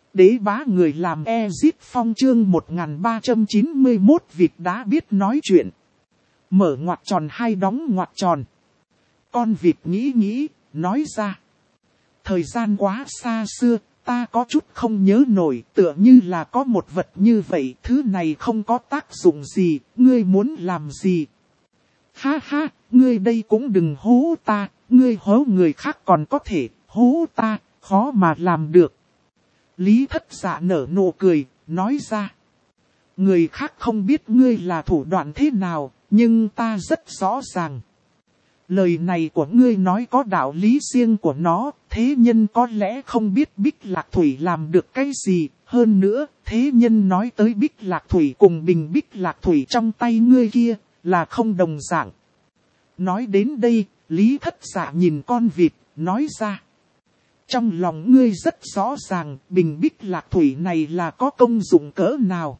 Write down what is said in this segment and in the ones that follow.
Đế bá người làm Ezit Phong chương 1391 vịt đá biết nói chuyện. Mở ngoặc tròn hay đóng ngoặc tròn. Con vịt nghĩ, nói ra. Thời gian quá xa xưa, ta có chút không nhớ nổi, tựa như là có một vật như vậy, thứ này không có tác dụng gì, ngươi muốn làm gì? Ha ha, ngươi đây cũng đừng hố ta, ngươi hố người khác còn có thể, hố ta, khó mà làm được. Lý Thất Dạ nở nụ cười, nói ra. Người khác không biết ngươi là thủ đoạn thế nào, nhưng ta rất rõ ràng. Lời này của ngươi nói có đạo lý riêng của nó, thế nhân có lẽ không biết Bích Lạc Thủy làm được cái gì. Hơn nữa, thế nhân nói tới Bích Lạc Thủy cùng bình Bích Lạc Thủy trong tay ngươi kia, là không đồng dạng. Nói đến đây, Lý Thất Dạ nhìn con vịt, nói ra. Trong lòng ngươi rất rõ ràng, bình Bích Lạc Thủy này là có công dụng cỡ nào.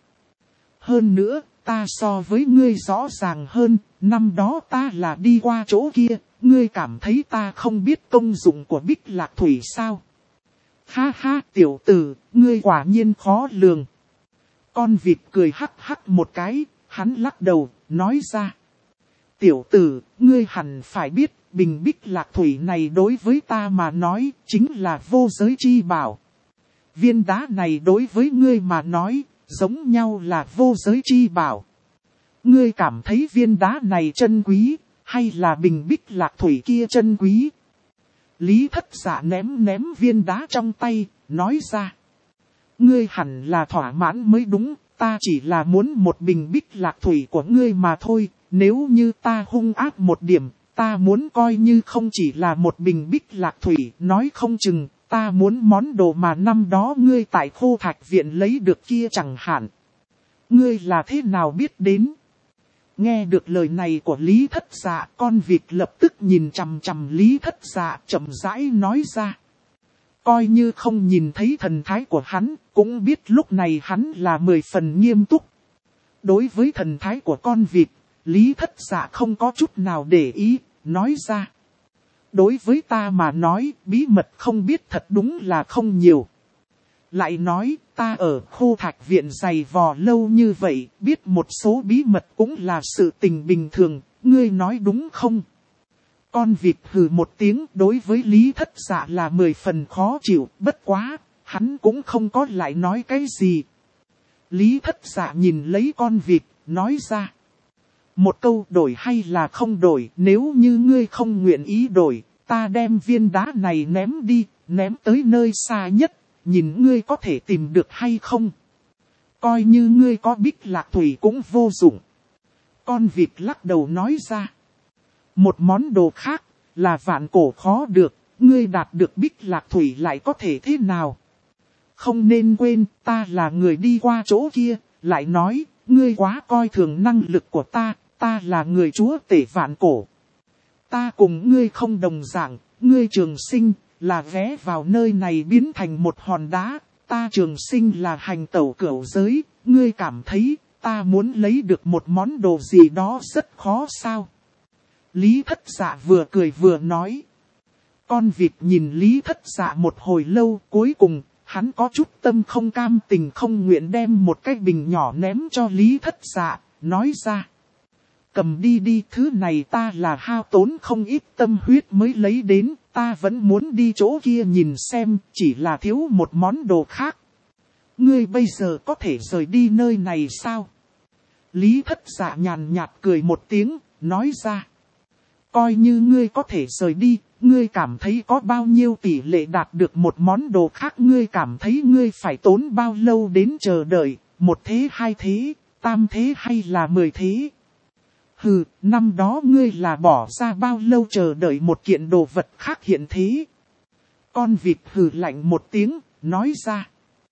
Hơn nữa, ta so với ngươi rõ ràng hơn, năm đó ta là đi qua chỗ kia, ngươi cảm thấy ta không biết công dụng của Bích Lạc Thủy sao? Ha ha, tiểu tử, ngươi quả nhiên khó lường. Con vịt cười hắc hắc một cái, hắn lắc đầu, nói ra. Tiểu tử, ngươi hẳn phải biết, bình Bích Lạc Thủy này đối với ta mà nói, chính là vô giới chi bảo. Viên đá này đối với ngươi mà nói, giống nhau là vô giới chi bảo. Ngươi cảm thấy viên đá này chân quý, hay là bình Bích Lạc Thủy kia chân quý? Lý Thất Dạ ném viên đá trong tay, nói ra. Ngươi hẳn là thỏa mãn mới đúng, ta chỉ là muốn một bình Bích Lạc Thủy của ngươi mà thôi, nếu như ta hung ác một điểm, ta muốn coi như không chỉ là một bình Bích Lạc Thủy, nói không chừng, ta muốn món đồ mà năm đó ngươi tại Khô Thạch Viện lấy được kia chẳng hạn. Ngươi là thế nào biết đến? Nghe được lời này của Lý Thất Dạ, con vịt lập tức nhìn chằm chằm Lý Thất Dạ chậm rãi nói ra. Coi như không nhìn thấy thần thái của hắn, cũng biết lúc này hắn là 10 phần nghiêm túc. Đối với thần thái của con vịt, Lý Thất Dạ không có chút nào để ý, nói ra. Đối với ta mà nói, bí mật không biết thật đúng là không nhiều. Lại nói, ta ở Khô Thạch Viện dày vò lâu như vậy, biết một số bí mật cũng là sự tình bình thường, ngươi nói đúng không? Con vịt hừ một tiếng, đối với Lý Thất Dạ là 10 phần khó chịu, bất quá, hắn cũng không có lại nói cái gì. Lý Thất Dạ nhìn lấy con vịt, nói ra. Một câu đổi hay là không đổi, nếu như ngươi không nguyện ý đổi, ta đem viên đá này ném đi, ném tới nơi xa nhất, nhìn ngươi có thể tìm được hay không. Coi như ngươi có Bích Lạc Thủy cũng vô dụng. Con vịt lắc đầu nói ra. Một món đồ khác, là vạn cổ khó được, ngươi đạt được Bích Lạc Thủy lại có thể thế nào? Không nên quên, ta là người đi qua chỗ kia, lại nói, ngươi quá coi thường năng lực của ta là người chúa tể vạn cổ. Ta cùng ngươi không đồng dạng, ngươi Trường Sinh, là ghé vào nơi này biến thành một hòn đá, ta Trường Sinh là hành tẩu cửu giới, ngươi cảm thấy, ta muốn lấy được một món đồ gì đó rất khó sao? Lý Thất Dạ vừa cười vừa nói. Con vịt nhìn Lý Thất Dạ một hồi lâu, cuối cùng, hắn có chút tâm không cam tình không nguyện đem một cái bình nhỏ ném cho Lý Thất Dạ, nói ra. Cầm đi, thứ này ta là hao tốn không ít tâm huyết mới lấy đến, ta vẫn muốn đi chỗ kia nhìn xem, chỉ là thiếu một món đồ khác. Ngươi bây giờ có thể rời đi nơi này sao? Lý Thất Dạ nhàn nhạt cười một tiếng, nói ra. Coi như ngươi có thể rời đi, ngươi cảm thấy có bao nhiêu tỷ lệ đạt được một món đồ khác, ngươi cảm thấy ngươi phải tốn bao lâu đến chờ đợi, 1 thế 2 thế, 3 thế hay là 10 thế? Hừ, năm đó ngươi là bỏ ra bao lâu chờ đợi một kiện đồ vật khác hiện thế? Con vịt hừ lạnh một tiếng, nói ra.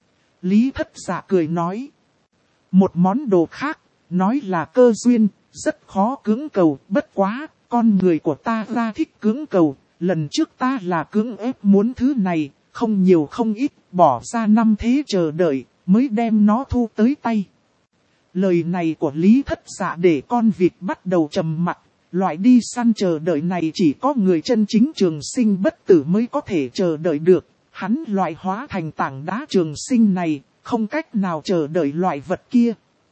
Lý Thất Dạ cười nói. Một món đồ khác, nói là cơ duyên, rất khó cưỡng cầu, bất quá, con người của ta ra thích cưỡng cầu, lần trước ta là cưỡng ép muốn thứ này, không nhiều không ít, bỏ ra 5 thế chờ đợi, mới đem nó thu tới tay. Lời này của Lý Thất Dạ để con vịt bắt đầu trầm mặc, loại đi săn chờ đợi này chỉ có người chân chính Trường Sinh bất tử mới có thể chờ đợi được, Hắn loại hóa thành tảng đá trường sinh này, không cách nào chờ đợi loại vật kia.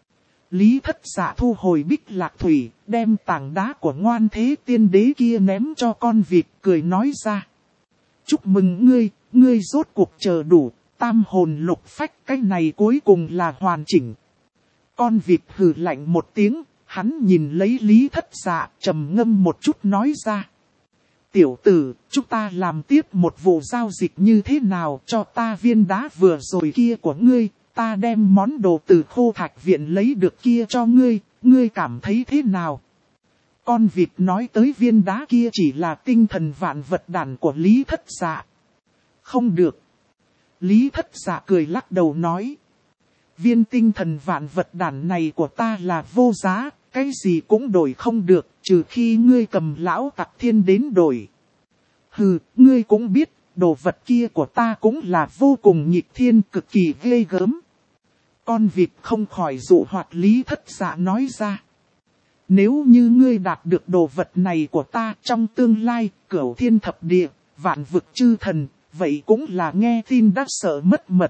Lý Thất Dạ thu hồi Bích Lạc Thủy, đem tảng đá của Ngoan Thế Tiên Đế kia ném cho con vịt, cười nói ra. Chúc mừng ngươi rốt cuộc chờ đủ, tam hồn lục phách, cái này cuối cùng là hoàn chỉnh. Con vịt hừ lạnh một tiếng, hắn nhìn lấy Lý Thất Dạ, trầm ngâm một chút nói ra. Tiểu tử, chúng ta làm tiếp một vụ giao dịch như thế nào, cho ta viên đá vừa rồi kia của ngươi, ta đem món đồ từ Khô Thạch Viện lấy được kia cho ngươi, ngươi cảm thấy thế nào? Con vịt nói tới viên đá kia chỉ là tinh thần vạn vật đản của Lý Thất Dạ. Không được. Lý Thất Dạ cười lắc đầu nói. Viên tinh thần vạn vật đản này của ta là vô giá, cái gì cũng đổi không được, trừ khi ngươi cầm lão tặc thiên đến đổi. Hừ, ngươi cũng biết, đồ vật kia của ta cũng là vô cùng nghịch thiên, cực kỳ ghê gớm. Con vịt không khỏi dụ hoạt Lý Thất Dạ nói ra. Nếu như ngươi đạt được đồ vật này của ta trong tương lai, cửu thiên thập địa, vạn vực chư thần, vậy cũng là nghe tin đã sợ mất mật.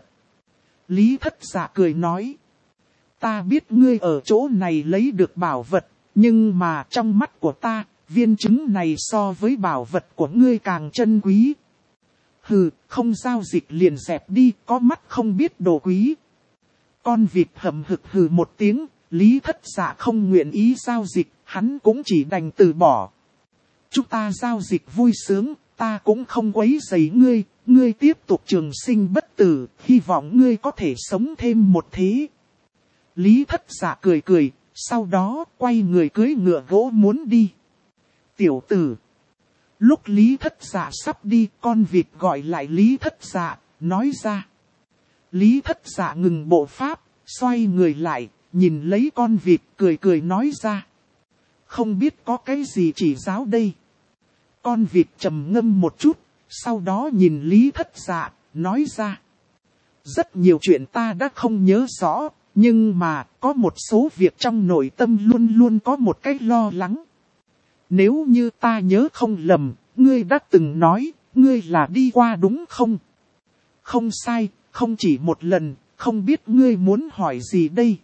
Lý Thất Dạ cười nói. Ta biết ngươi ở chỗ này lấy được bảo vật, nhưng mà trong mắt của ta, viên trứng này so với bảo vật của ngươi càng chân quý. Hừ, không giao dịch liền dẹp đi, có mắt không biết đồ quý. Con vịt hầm hực hừ một tiếng, Lý Thất Dạ không nguyện ý giao dịch, hắn cũng chỉ đành từ bỏ. Chúng ta giao dịch vui sướng, ta cũng không quấy rầy ngươi, ngươi tiếp tục trường sinh bất tử, hy vọng ngươi có thể sống thêm một thế. Lý Thất Dạ cười cười, sau đó quay người cưỡi ngựa gỗ muốn đi. Tiểu tử. Lúc Lý Thất Dạ sắp đi, con vịt gọi lại Lý Thất Dạ, nói ra. Lý Thất Dạ ngừng bộ pháp, xoay người lại, nhìn lấy con vịt cười cười nói ra. Không biết có cái gì chỉ giáo đây. Con vịt trầm ngâm một chút, sau đó nhìn Lý Thất Dạ, nói ra. Rất nhiều chuyện ta đã không nhớ rõ, nhưng mà có một số việc trong nội tâm luôn luôn có một cái lo lắng. Nếu như ta nhớ không lầm, ngươi đã từng nói, ngươi là đi qua đúng không? Không sai, không chỉ một lần, không biết ngươi muốn hỏi gì đây?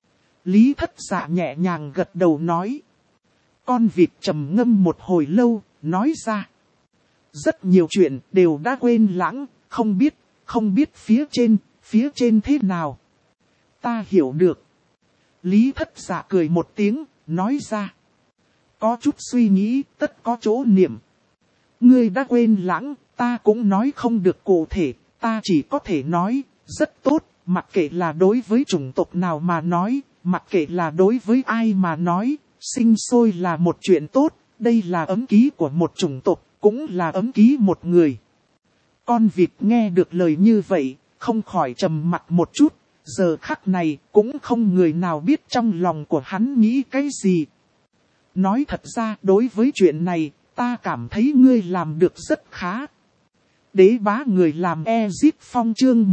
Lý Thất Dạ nhẹ nhàng gật đầu nói. Con vịt trầm ngâm một hồi lâu, nói ra. Rất nhiều chuyện đều đã quên lãng, không biết phía trên thế nào. Ta hiểu được. Lý Thất Dạ cười một tiếng, nói ra. Có chút suy nghĩ, tất có chỗ niệm. Ngươi đã quên lãng, ta cũng nói không được cụ thể, ta chỉ có thể nói, rất tốt, mặc kệ là đối với chủng tộc nào mà nói, mặc kệ là đối với ai mà nói, sinh sôi là một chuyện tốt, đây là ấm ký của một chủng tộc, cũng là ấm ký một người. Con vịt nghe được lời như vậy, không khỏi trầm mặc một chút, giờ khắc này cũng không người nào biết trong lòng của hắn nghĩ cái gì. Nói thật ra đối với chuyện này, ta cảm thấy ngươi làm được rất khá. Đế bá người làm Ezip Phong chương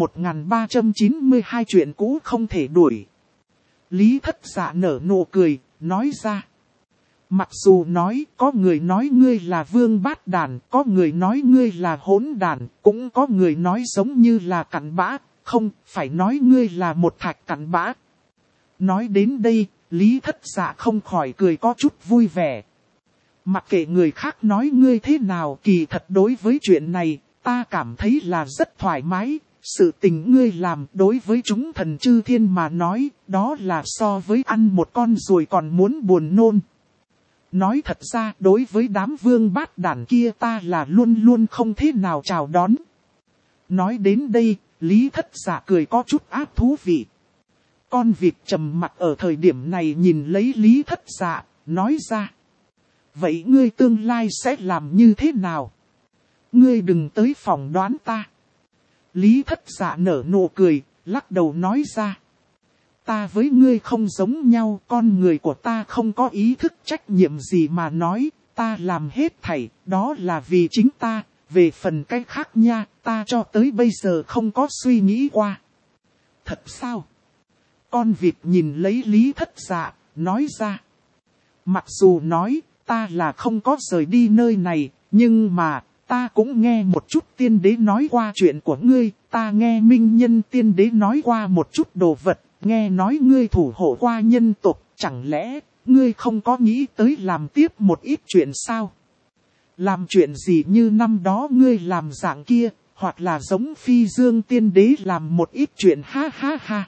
1392 chuyện cũ không thể đuổi. Lý Thất Dạ nở nụ cười, nói ra. Mặc dù nói, có người nói ngươi là vương bát đàn, có người nói ngươi là hỗn đàn, cũng có người nói giống như là cặn bã, không, phải nói ngươi là một thạch cặn bã. Nói đến đây, Lý Thất Dạ không khỏi cười có chút vui vẻ. Mặc kệ người khác nói ngươi thế nào, kỳ thật đối với chuyện này, ta cảm thấy là rất thoải mái. Sự tình ngươi làm đối với chúng thần chư thiên mà nói, đó là so với ăn một con ruồi còn muốn buồn nôn. Nói thật ra đối với đám vương bát đàn kia ta là luôn luôn không thế nào chào đón. Nói đến đây, Lý Thất Dạ cười có chút ác thú vị. Con vịt trầm mặc ở thời điểm này nhìn lấy Lý Thất Dạ, nói ra. Vậy ngươi tương lai sẽ làm như thế nào? Ngươi đừng tới phỏng đoán ta. Lý Thất Dạ nở nụ cười, lắc đầu nói ra. Ta với ngươi không giống nhau, con người của ta không có ý thức trách nhiệm gì mà nói, ta làm hết thảy, đó là vì chính ta, về phần cái khác nha, ta cho tới bây giờ không có suy nghĩ qua. Thật sao? Con vịt nhìn lấy Lý Thất Dạ, nói ra. Mặc dù nói, ta là không có rời đi nơi này, nhưng mà, ta cũng nghe một chút tiên đế nói qua chuyện của ngươi, ta nghe minh nhân tiên đế nói qua một chút đồ vật, nghe nói ngươi thủ hộ qua nhân tộc, chẳng lẽ ngươi không có nghĩ tới làm tiếp một ít chuyện sao? Làm chuyện gì như năm đó ngươi làm dạng kia, hoặc là giống Phi Dương tiên đế làm một ít chuyện ha ha ha.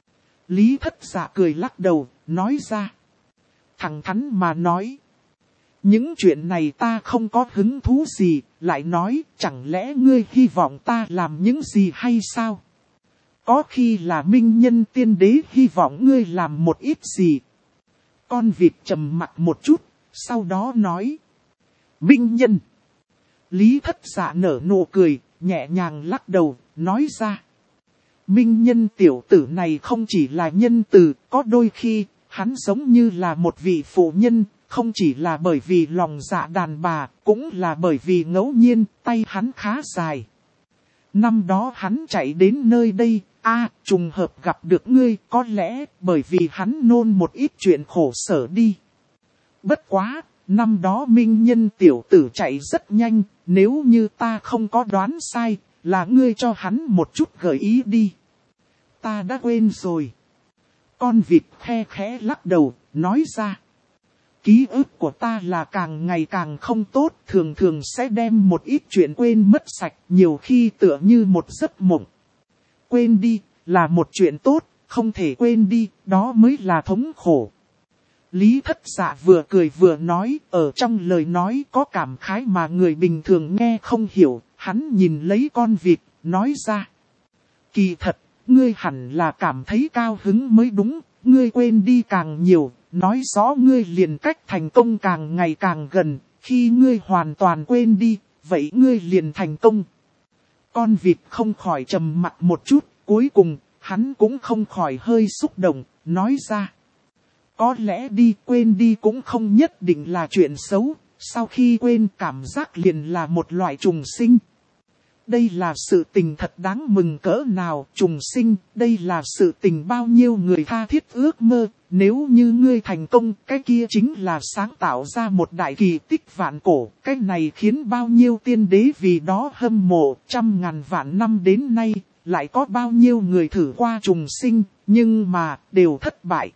Lý Thất Dạ cười lắc đầu, nói ra. Thẳng thắn mà nói. Những chuyện này ta không có hứng thú gì, lại nói, chẳng lẽ ngươi hy vọng ta làm những gì hay sao? Có khi là minh nhân tiên đế hy vọng ngươi làm một ít gì. Con vịt trầm mặt một chút, sau đó nói. Minh nhân. Lý Thất Dạ nở nụ cười, nhẹ nhàng lắc đầu, nói ra. Minh nhân tiểu tử này không chỉ là nhân từ, có đôi khi, hắn giống như là một vị phụ nhân, không chỉ là bởi vì lòng dạ đàn bà, cũng là bởi vì ngẫu nhiên, tay hắn khá dài. Năm đó hắn chạy đến nơi đây, trùng hợp gặp được ngươi, có lẽ bởi vì hắn nôn một ít chuyện khổ sở đi. Bất quá, năm đó minh nhân tiểu tử chạy rất nhanh, nếu như ta không có đoán sai, là ngươi cho hắn một chút gợi ý đi. Ta đã quên rồi. Con vịt khe khẽ lắc đầu, nói ra. Ký ức của ta là càng ngày càng không tốt, thường thường sẽ đem một ít chuyện quên mất sạch, nhiều khi tựa như một giấc mộng. Quên đi, là một chuyện tốt, không thể quên đi, đó mới là thống khổ. Lý Thất Dạ vừa cười vừa nói, ở trong lời nói có cảm khái mà người bình thường nghe không hiểu, hắn nhìn lấy con vịt, nói ra. Kỳ thật, ngươi hẳn là cảm thấy cao hứng mới đúng, ngươi quên đi càng nhiều, nói rõ ngươi liền cách thành công càng ngày càng gần, khi ngươi hoàn toàn quên đi, vậy ngươi liền thành công. Con vịt không khỏi trầm mặt một chút, cuối cùng, hắn cũng không khỏi hơi xúc động, nói ra. Có lẽ quên đi cũng không nhất định là chuyện xấu, sau khi quên cảm giác liền là một loại trùng sinh. Đây là sự tình thật đáng mừng cỡ nào, trùng sinh, đây là sự tình bao nhiêu người tha thiết ước mơ, nếu như ngươi thành công, cái kia chính là sáng tạo ra một đại kỳ tích vạn cổ, cái này khiến bao nhiêu tiên đế vì đó hâm mộ, trăm ngàn vạn năm đến nay, lại có bao nhiêu người thử qua trùng sinh, nhưng mà, đều thất bại.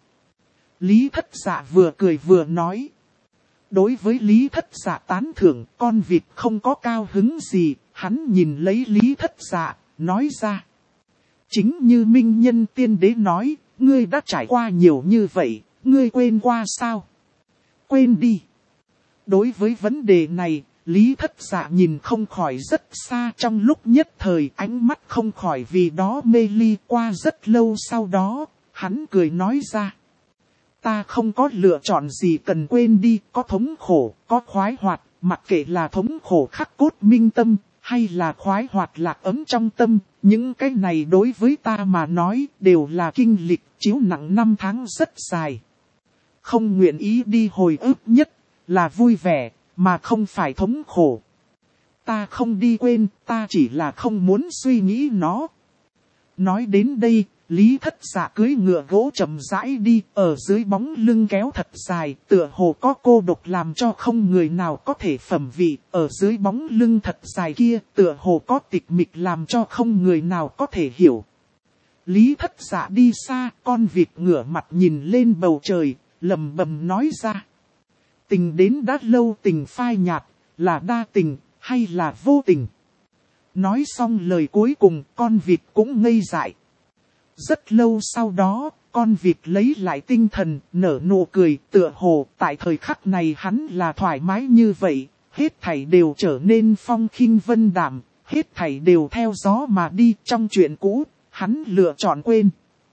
Lý Thất Dạ vừa cười vừa nói. Đối với Lý Thất Dạ tán thưởng, con vịt không có cao hứng gì, hắn nhìn lấy Lý Thất Dạ, nói ra. Chính như minh nhân tiên đế nói, ngươi đã trải qua nhiều như vậy, ngươi quên qua sao? Quên đi. Đối với vấn đề này, Lý Thất Dạ nhìn không khỏi rất xa, trong lúc nhất thời ánh mắt không khỏi vì đó mê ly. Qua rất lâu sau đó, hắn cười nói ra. Ta không có lựa chọn gì cần quên đi, có thống khổ, có khoái hoạt, mặc kệ là thống khổ khắc cốt minh tâm, hay là khoái hoạt lạc ấm trong tâm, những cái này đối với ta mà nói đều là kinh lịch chiếu nặng năm tháng rất dài. Không nguyện ý đi hồi ức nhất là vui vẻ, mà không phải thống khổ. Ta không đi quên, ta chỉ là không muốn suy nghĩ nó. Nói đến đây, Lý Thất Dạ cưỡi ngựa gỗ chậm rãi đi, ở dưới bóng lưng kéo thật dài, tựa hồ có cô độc làm cho không người nào có thể phẩm vị, ở dưới bóng lưng thật dài kia, tựa hồ có tịch mịch làm cho không người nào có thể hiểu. Lý Thất Dạ đi xa, con vịt ngửa mặt nhìn lên bầu trời, lầm bầm nói ra. Tình đến đã lâu tình phai nhạt, là đa tình, hay là vô tình? Nói xong lời cuối cùng, con vịt cũng ngây dại. Rất lâu sau đó, con vịt lấy lại tinh thần, nở nụ cười, tựa hồ, tại thời khắc này hắn là thoải mái như vậy, hết thảy đều trở nên phong khinh vân đạm, hết thảy đều theo gió mà đi. Trong chuyện cũ, hắn lựa chọn quên.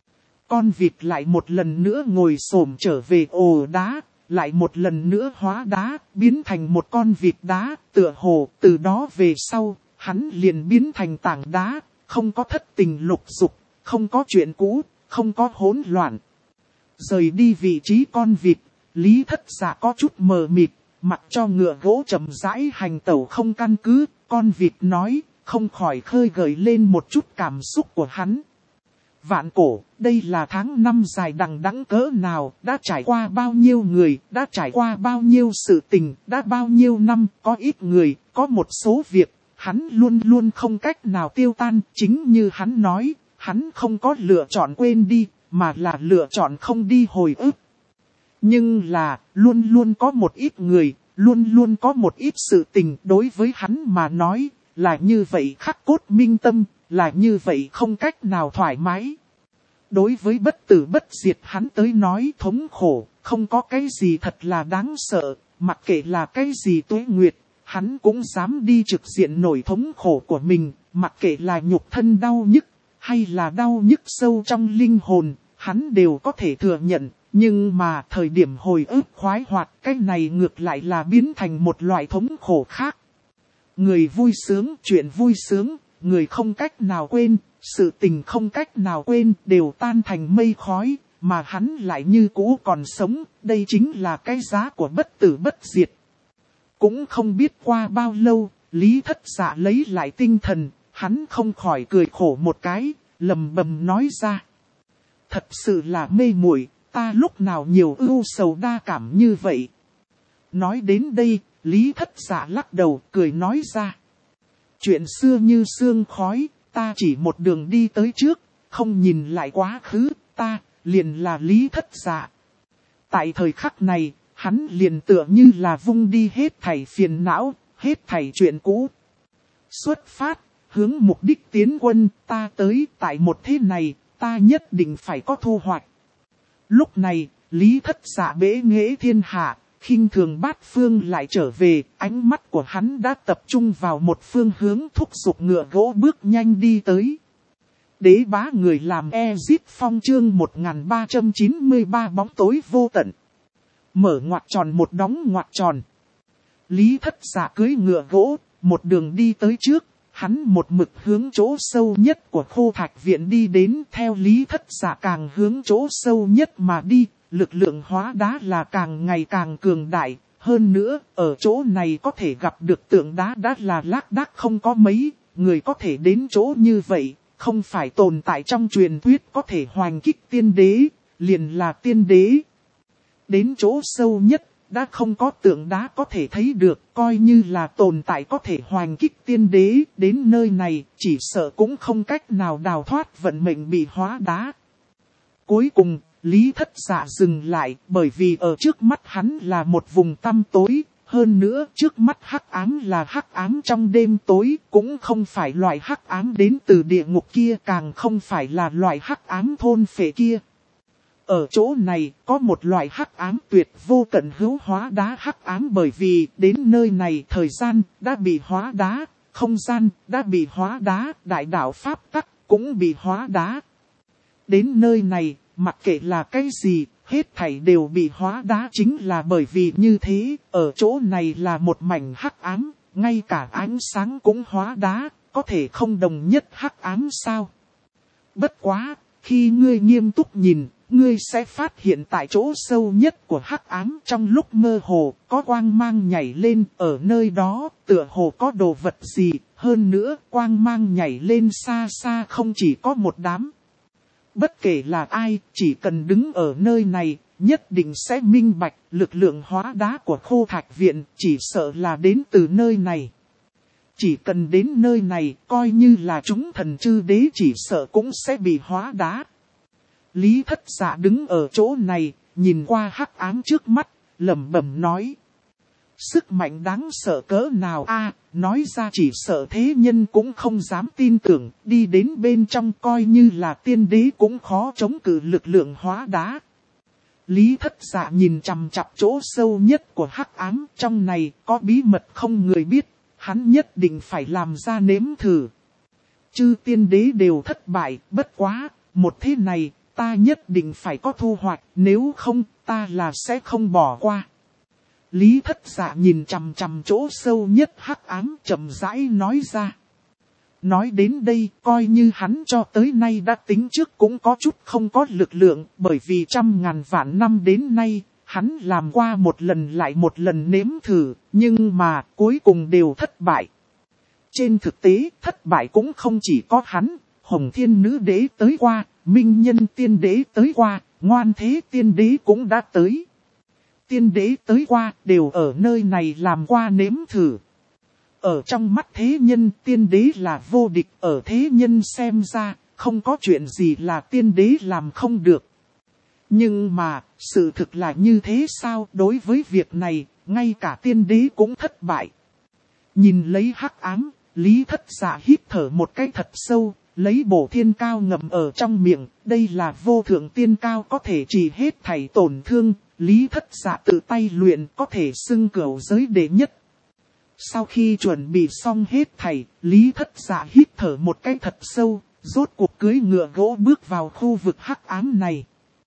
Con vịt lại một lần nữa ngồi xổm trở về ổ đá, lại một lần nữa hóa đá, biến thành một con vịt đá, tựa hồ, từ đó về sau, hắn liền biến thành tảng đá, không có thất tình lục dục. Không có chuyện cũ, không có hỗn loạn. Rời đi vị trí con vịt, Lý Thất Dạ có chút mờ mịt, mặc cho ngựa gỗ chậm rãi hành tẩu không căn cứ, con vịt nói, không khỏi khơi gợi lên một chút cảm xúc của hắn. vạn cổ, đây là tháng năm dài đằng đẵng cỡ nào, đã trải qua bao nhiêu người, đã trải qua bao nhiêu sự tình, đã bao nhiêu năm, có ít người, có một số việc, hắn luôn luôn không cách nào tiêu tan, chính như hắn nói, hắn không có lựa chọn quên đi, mà là lựa chọn không đi hồi ức. Nhưng là, luôn luôn có một ít người, luôn luôn có một ít sự tình đối với hắn mà nói, là như vậy khắc cốt minh tâm, là như vậy không cách nào thoải mái. Đối với bất tử bất diệt hắn tới nói thống khổ, không có cái gì thật là đáng sợ, mặc kệ là cái gì tuế nguyệt, hắn cũng dám đi trực diện nổi thống khổ của mình, mặc kệ là nhục thân đau nhức, hay là đau nhức sâu trong linh hồn, hắn đều có thể thừa nhận. Nhưng mà thời điểm hồi ức khoái hoạt, cái này ngược lại là biến thành một loại thống khổ khác. Người vui sướng, chuyện vui sướng, người không cách nào quên, sự tình không cách nào quên đều tan thành mây khói, mà hắn lại như cũ còn sống, đây chính là cái giá của bất tử bất diệt. Cũng không biết qua bao lâu, Lý Thất Dạ lấy lại tinh thần, hắn không khỏi cười khổ một cái, lầm bầm nói ra. Thật sự là mê muội, ta lúc nào nhiều ưu sầu đa cảm như vậy. Nói đến đây, Lý Thất Dạ lắc đầu cười nói ra. Chuyện xưa như sương khói, ta chỉ một đường đi tới trước, không nhìn lại quá khứ, ta liền là Lý Thất Dạ. Tại thời khắc này, hắn liền tựa như là vung đi hết thảy phiền não, hết thảy chuyện cũ. Xuất phát, hướng mục đích tiến quân, ta tới tại một thế này, ta nhất định phải có thu hoạch. Lúc này, Lý Thất Dạ bế nghệ thiên hạ, khinh thường bát phương lại trở về, ánh mắt của hắn đã tập trung vào một phương hướng, thúc giục ngựa gỗ bước nhanh đi tới. Đế bá người làm Ezip Phong chương 1393 bóng tối vô tận. Mở ngoặc tròn một đóng ngoặc tròn. Lý Thất Dạ cưỡi ngựa gỗ, một đường đi tới trước. Hắn một mực hướng chỗ sâu nhất của Khô Thạch Viện đi đến, theo Lý Thất Dạ càng hướng chỗ sâu nhất mà đi, lực lượng hóa đá là càng ngày càng cường đại. Hơn nữa, ở chỗ này có thể gặp được tượng đá đã là lác đác không có mấy, người có thể đến chỗ như vậy, không phải tồn tại trong truyền thuyết có thể hoành kích tiên đế, liền là tiên đế. Đến chỗ sâu nhất, đã không có tượng đá có thể thấy được, coi như là tồn tại có thể hoành kích tiên đế, đến nơi này, chỉ sợ cũng không cách nào đào thoát vận mệnh bị hóa đá. Cuối cùng, Lý Thất Dạ dừng lại, bởi vì ở trước mắt hắn là một vùng tăm tối, hơn nữa trước mắt hắc ám là hắc ám trong đêm tối, cũng không phải loại hắc ám đến từ địa ngục kia, càng không phải là loại hắc ám thôn phệ kia. Ở chỗ này có một loại hắc ám tuyệt vô cận hữu hóa đá hắc ám, bởi vì đến nơi này thời gian đã bị hóa đá, không gian đã bị hóa đá, đại đạo pháp tắc cũng bị hóa đá. Đến nơi này, mặc kệ là cái gì, hết thảy đều bị hóa đá, chính là bởi vì như thế, ở chỗ này là một mảnh hắc ám, ngay cả ánh sáng cũng hóa đá, có thể không đồng nhất hắc ám sao? Bất quá, khi ngươi nghiêm túc nhìn, ngươi sẽ phát hiện tại chỗ sâu nhất của hắc ám, trong lúc mơ hồ, có quang mang nhảy lên, ở nơi đó, tựa hồ có đồ vật gì, hơn nữa, quang mang nhảy lên xa xa không chỉ có một đám. Bất kể là ai, chỉ cần đứng ở nơi này, nhất định sẽ minh bạch, lực lượng hóa đá của Khô Thạch Viện, chỉ sợ là đến từ nơi này. Chỉ cần đến nơi này, coi như là chúng thần chư đế chỉ sợ cũng sẽ bị hóa đá. Lý Thất Dạ đứng ở chỗ này, nhìn qua hắc ám trước mắt, lẩm bẩm nói. Sức mạnh đáng sợ cỡ nào a, nói ra chỉ sợ thế nhân cũng không dám tin tưởng, đi đến bên trong coi như là tiên đế cũng khó chống cự lực lượng hóa đá. Lý Thất Dạ nhìn chằm chằm chỗ sâu nhất của hắc ám, trong này có bí mật không người biết, hắn nhất định phải làm ra nếm thử. Chư tiên đế đều thất bại, bất quá, một thế này, ta nhất định phải có thu hoạch, nếu không, ta là sẽ không bỏ qua. Lý Thất Dạ nhìn chằm chằm chỗ sâu nhất hắc ám, chậm rãi nói ra. Nói đến đây, coi như hắn cho tới nay đã tính trước cũng có chút không có lực lượng, bởi vì trăm ngàn vạn năm đến nay, hắn làm qua một lần lại một lần nếm thử, nhưng mà cuối cùng đều thất bại. Trên thực tế, thất bại cũng không chỉ có hắn, Hồng Thiên Nữ Đế tới qua, Minh Nhân tiên đế tới qua, Ngoan Thế tiên đế cũng đã tới. Tiên đế tới qua đều ở nơi này làm qua nếm thử. Ở trong mắt thế nhân tiên đế là vô địch, ở thế nhân xem ra không có chuyện gì là tiên đế làm không được. Nhưng mà sự thực là như thế sao? Đối với việc này ngay cả tiên đế cũng thất bại. Nhìn lấy hắc ám, Lý Thất Dạ hít thở một cái thật sâu, lấy bổ thiên cao ngậm ở trong miệng. Đây là vô thượng tiên cao có thể trị hết thảy tổn thương. Lý Thất Dạ tự tay luyện có thể xưng cửu giới đệ nhất. Sau khi chuẩn bị xong hết thảy, Lý Thất Dạ hít thở một cái thật sâu, rốt cuộc cưỡi ngựa gỗ bước vào khu vực hắc ám này.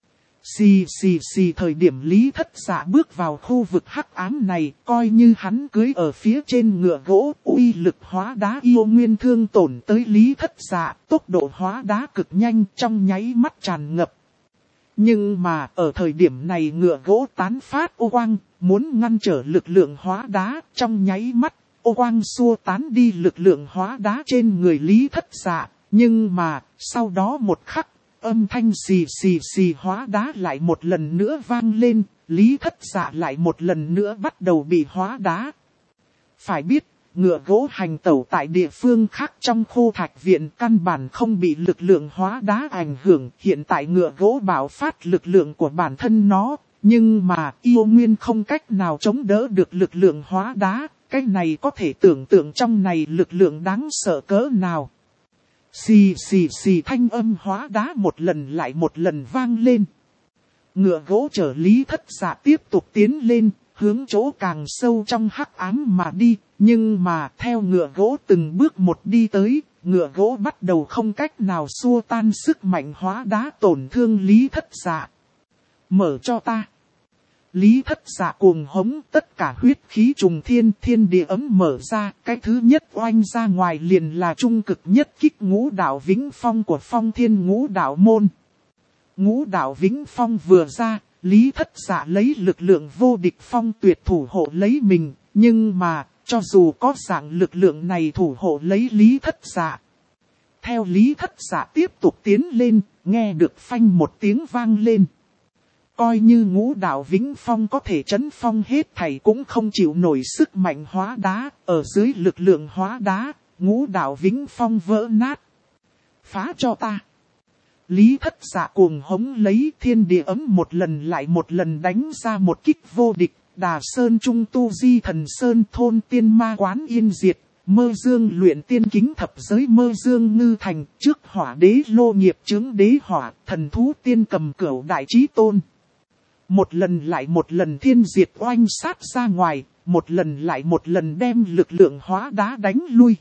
Xì xì xì, thời điểm Lý Thất Dạ bước vào khu vực hắc ám này, coi như hắn cưỡi ở phía trên ngựa gỗ, uy lực hóa đá yêu nguyên thương tổn tới Lý Thất Dạ, tốc độ hóa đá cực nhanh, trong nháy mắt tràn ngập. Nhưng mà ở thời điểm này ngựa gỗ tán phát ô quang, muốn ngăn trở lực lượng hóa đá, trong nháy mắt, ô quang xua tán đi lực lượng hóa đá trên người Lý Thất Dạ. Nhưng mà, sau đó một khắc, âm thanh xì xì xì hóa đá lại một lần nữa vang lên, Lý Thất Dạ lại một lần nữa bắt đầu bị hóa đá. Phải biết, ngựa gỗ hành tẩu tại địa phương khác trong khô thạch viện căn bản không bị lực lượng hóa đá ảnh hưởng. Hiện tại ngựa gỗ bạo phát lực lượng của bản thân nó, nhưng mà yêu nguyên không cách nào chống đỡ được lực lượng hóa đá. Cái này có thể tưởng tượng trong này lực lượng đáng sợ cỡ nào. Xì xì xì, thanh âm hóa đá một lần lại một lần vang lên. Ngựa gỗ chở Lý Thất Dạ tiếp tục tiến lên, hướng chỗ càng sâu trong hắc ám mà đi. Nhưng mà theo ngựa gỗ từng bước một đi tới, ngựa gỗ bắt đầu không cách nào xua tan sức mạnh hóa đá tổn thương Lý Thất Dạ. Mở cho ta. Lý Thất Dạ cuồng hống, tất cả huyết khí trùng thiên, thiên địa ấm mở ra. Cái thứ nhất oanh ra ngoài liền là trung cực nhất kích Ngũ Đạo Vĩnh Phong của Phong Thiên Ngũ Đạo Môn. Ngũ Đạo Vĩnh Phong vừa ra, Lý Thất Dạ lấy lực lượng vô địch phong tuyệt thủ hộ lấy mình. Nhưng mà, cho dù có dạng lực lượng này thủ hộ lấy Lý Thất Dạ, theo Lý Thất Dạ tiếp tục tiến lên, nghe được phanh một tiếng vang lên. Coi như Ngũ Đạo Vĩnh Phong có thể chấn phong hết thảy cũng không chịu nổi sức mạnh hóa đá. Ở dưới lực lượng hóa đá, Ngũ Đạo Vĩnh Phong vỡ nát. Phá cho ta. Lý Thất Dạ cuồng hống lấy, thiên địa ấm một lần lại một lần đánh ra một kích vô địch. Đà Sơn Trung Tu Di Thần Sơn Thôn Tiên Ma Quán Yên Diệt, Mơ Dương Luyện Tiên Kính Thập Giới Mơ Dương Ngư Thành, trước Hỏa Đế Lô Nghiệp Chướng Đế Hỏa, Thần Thú Tiên Cầm Cửu Đại Chí Tôn. Một lần lại một lần thiên diệt oanh sát ra ngoài, một lần lại một lần đem lực lượng hóa đá đánh lui.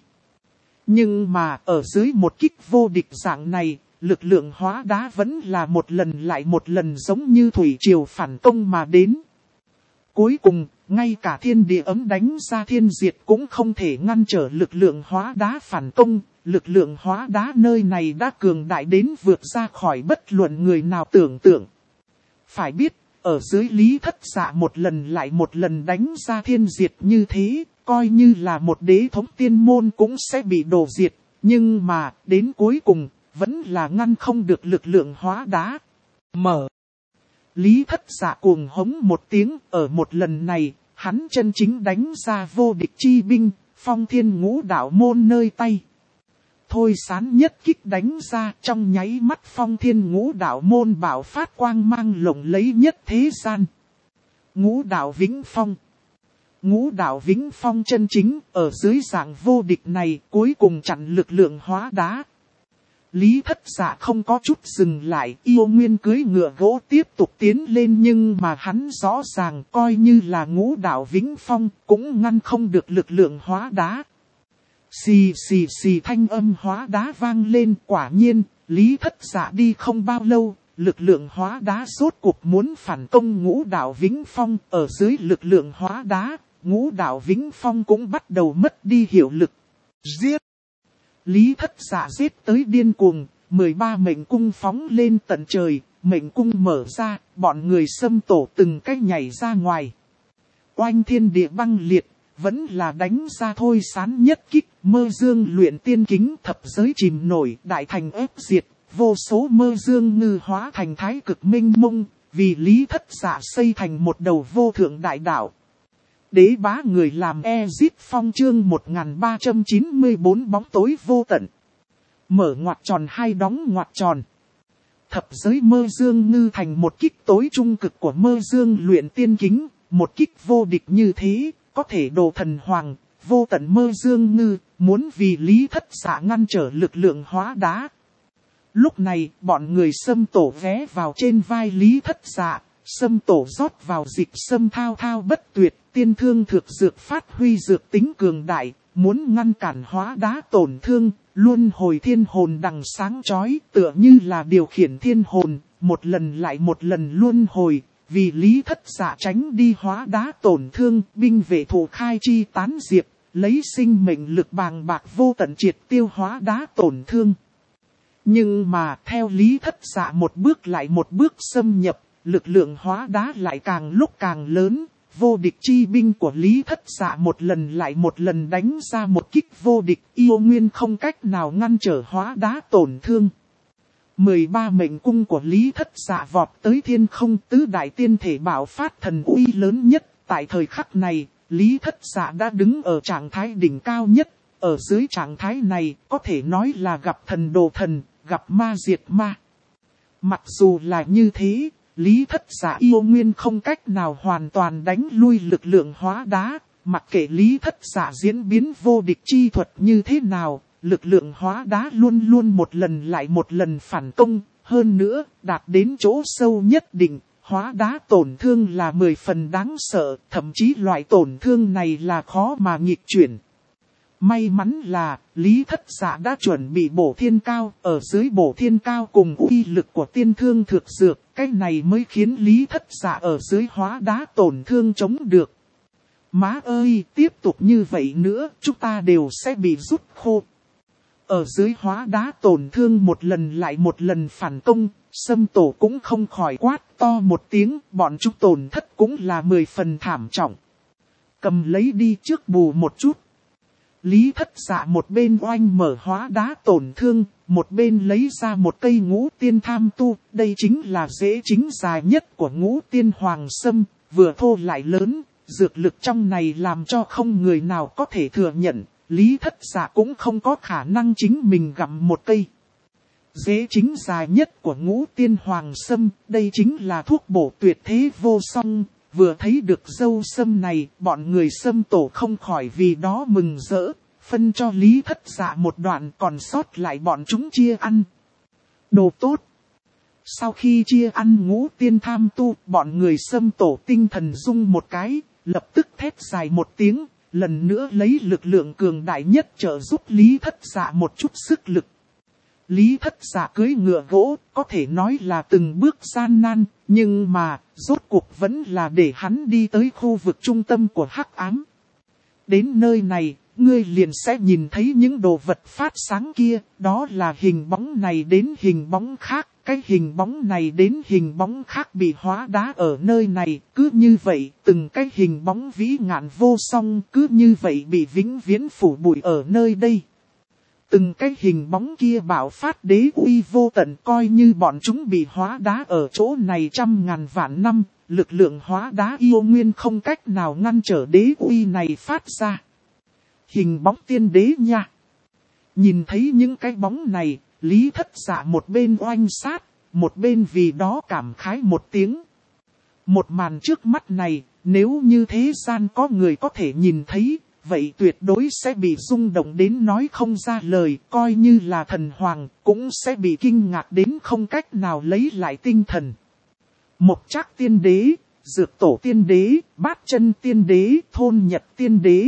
Nhưng mà ở dưới một kích vô địch dạng này, lực lượng hóa đá vẫn là một lần lại một lần giống như thủy triều phản công mà đến. Cuối cùng, ngay cả thiên địa ấm đánh ra thiên diệt cũng không thể ngăn trở lực lượng hóa đá phản công. Lực lượng hóa đá nơi này đã cường đại đến vượt ra khỏi bất luận người nào tưởng tượng. Phải biết, ở dưới Lý Thất Dạ một lần lại một lần đánh ra thiên diệt như thế, coi như là một đế thống tiên môn cũng sẽ bị đổ diệt. Nhưng mà, đến cuối cùng, vẫn là ngăn không được lực lượng hóa đá. Mở. Lý Thất Dạ cuồng hống một tiếng, ở một lần này, hắn chân chính đánh ra vô địch chi binh, Phong Thiên Ngũ Đạo Môn nơi tay. Thôi Sán nhất kích đánh ra, trong nháy mắt Phong Thiên Ngũ Đạo Môn bạo phát quang mang lộng lẫy nhất thế gian. Ngũ Đạo Vĩnh Phong. Ngũ Đạo Vĩnh Phong chân chính, ở dưới dạng vô địch này, cuối cùng chặn lực lượng hóa đá. Lý Thất Dạ không có chút dừng lại, yêu nguyên cưỡi ngựa gỗ tiếp tục tiến lên, nhưng mà hắn rõ ràng coi như là Ngũ Đạo Vĩnh Phong cũng ngăn không được lực lượng hóa đá. Xì xì xì, thanh âm hóa đá vang lên, quả nhiên, Lý Thất Dạ đi không bao lâu, lực lượng hóa đá rốt cuộc muốn phản công Ngũ Đạo Vĩnh Phong. Ở dưới lực lượng hóa đá, Ngũ Đạo Vĩnh Phong cũng bắt đầu mất đi hiệu lực. Giết! Lý Thất Dạ giết tới điên cuồng, 13 mệnh cung phóng lên tận trời, mệnh cung mở ra, bọn người xâm tổ từng cách nhảy ra ngoài. Oanh thiên địa băng liệt, vẫn là đánh ra Thôi Sán nhất kích, Mơ Dương Luyện Tiên Kính Thập Giới chìm nổi, đại thành ép diệt, vô số mơ dương ngư hóa thành thái cực minh mông, vì Lý Thất Dạ xây thành một đầu vô thượng đại đạo. Đế bá người làm Ezit Phong chương 1394 bóng tối vô tận. Mở ngoặc tròn hai đóng ngoặc tròn. Thập giới mơ dương ngư thành một kích tối trung cực của mơ dương luyện tiên kính, một kích vô địch như thế, có thể đồ thần hoàng, vô tận mơ dương ngư, muốn vì Lý Thất Dạ ngăn trở lực lượng hóa đá. Lúc này, bọn người Sâm Tổ ghé vào trên vai Lý Thất Dạ, Sâm Tổ rót vào dịch sâm thao thao bất tuyệt, tiên thương thực dược phát huy dược tính cường đại, muốn ngăn cản hóa đá tổn thương, luân hồi thiên hồn đằng sáng chói, tựa như là điều khiển thiên hồn, một lần lại một lần luân hồi, vì Lý Thất Dạ tránh đi hóa đá tổn thương, binh vệ thủ khai chi tán diệp, lấy sinh mệnh lực bàng bạc vô tận triệt tiêu hóa đá tổn thương. Nhưng mà theo Lý Thất Dạ một bước lại một bước xâm nhập, lực lượng hóa đá lại càng lúc càng lớn, vô địch chi binh của Lý Thất Dạ một lần lại một lần đánh ra một kích vô địch, yêu nguyên không cách nào ngăn trở hóa đá tổn thương. 13 mệnh cung của Lý Thất Dạ vọt tới thiên không, tứ đại tiên thể bạo phát thần uy lớn nhất, tại thời khắc này, Lý Thất Dạ đã đứng ở trạng thái đỉnh cao nhất, ở dưới trạng thái này có thể nói là gặp thần đồ thần, gặp ma diệt ma. Mặc dù là như thế, Lý Thất Dạ yêu nguyên không cách nào hoàn toàn đánh lui lực lượng hóa đá, mặc kệ Lý Thất Dạ diễn biến vô địch chi thuật như thế nào, lực lượng hóa đá luôn luôn một lần lại một lần phản công, hơn nữa, đạt đến chỗ sâu nhất định, hóa đá tổn thương là 10 phần đáng sợ, thậm chí loại tổn thương này là khó mà nghịch chuyển. May mắn là, Lý Thất Dạ đã chuẩn bị bổ thiên cao, ở dưới bổ thiên cao cùng uy lực của tiên thương thực dược, cái này mới khiến Lý Thất Dạ ở dưới hóa đá tổn thương chống được. Má ơi, tiếp tục như vậy nữa, chúng ta đều sẽ bị rút khô. Ở dưới hóa đá tổn thương một lần lại một lần phản công, Sâm Tổ cũng không khỏi quát to một tiếng, bọn chúng tổn thất cũng là 10 phần thảm trọng. Cầm lấy đi trước bù một chút. Lý Thất Dạ một bên oanh mở hóa đá tổn thương, một bên lấy ra một cây ngũ tiên tham tu, đây chính là rễ chính dài nhất của ngũ tiên hoàng sâm, vừa thô lại lớn, dược lực trong này làm cho không người nào có thể thừa nhận, Lý Thất Dạ cũng không có khả năng chính mình gặm một cây. Rễ chính dài nhất của ngũ tiên hoàng sâm, đây chính là thuốc bổ tuyệt thế vô song. Vừa thấy được dâu sâm này, bọn người Sâm Tổ không khỏi vì đó mừng rỡ, phân cho Lý Thất Dạ một đoạn còn sót lại bọn chúng chia ăn. Đồ tốt! Sau khi chia ăn ngũ tiên tham tu, bọn người Sâm Tổ tinh thần rung một cái, lập tức thét dài một tiếng, lần nữa lấy lực lượng cường đại nhất trợ giúp Lý Thất Dạ một chút sức lực. Lý Thất Dạ cưỡi ngựa gỗ, có thể nói là từng bước gian nan, nhưng mà, rốt cuộc vẫn là để hắn đi tới khu vực trung tâm của hắc ám. Đến nơi này, ngươi liền sẽ nhìn thấy những đồ vật phát sáng kia, đó là hình bóng này đến hình bóng khác, cái hình bóng này đến hình bóng khác bị hóa đá ở nơi này, cứ như vậy, từng cái hình bóng vĩ ngạn vô song, cứ như vậy bị vĩnh viễn phủ bụi ở nơi đây. Từng cái hình bóng kia bạo phát đế uy vô tận, coi như bọn chúng bị hóa đá ở chỗ này trăm ngàn vạn năm, lực lượng hóa đá yêu nguyên không cách nào ngăn trở đế uy này phát ra. Hình bóng tiên đế nha. Nhìn thấy những cái bóng này, Lý Thất Dạ một bên oanh sát, một bên vì đó cảm khái một tiếng. Một màn trước mắt này, nếu như thế gian có người có thể nhìn thấy, vậy tuyệt đối sẽ bị rung động đến nói không ra lời, coi như là thần hoàng, cũng sẽ bị kinh ngạc đến không cách nào lấy lại tinh thần. Mộc Trác tiên đế, Dược Tổ tiên đế, Bát Chân tiên đế, Thôn Nhật tiên đế.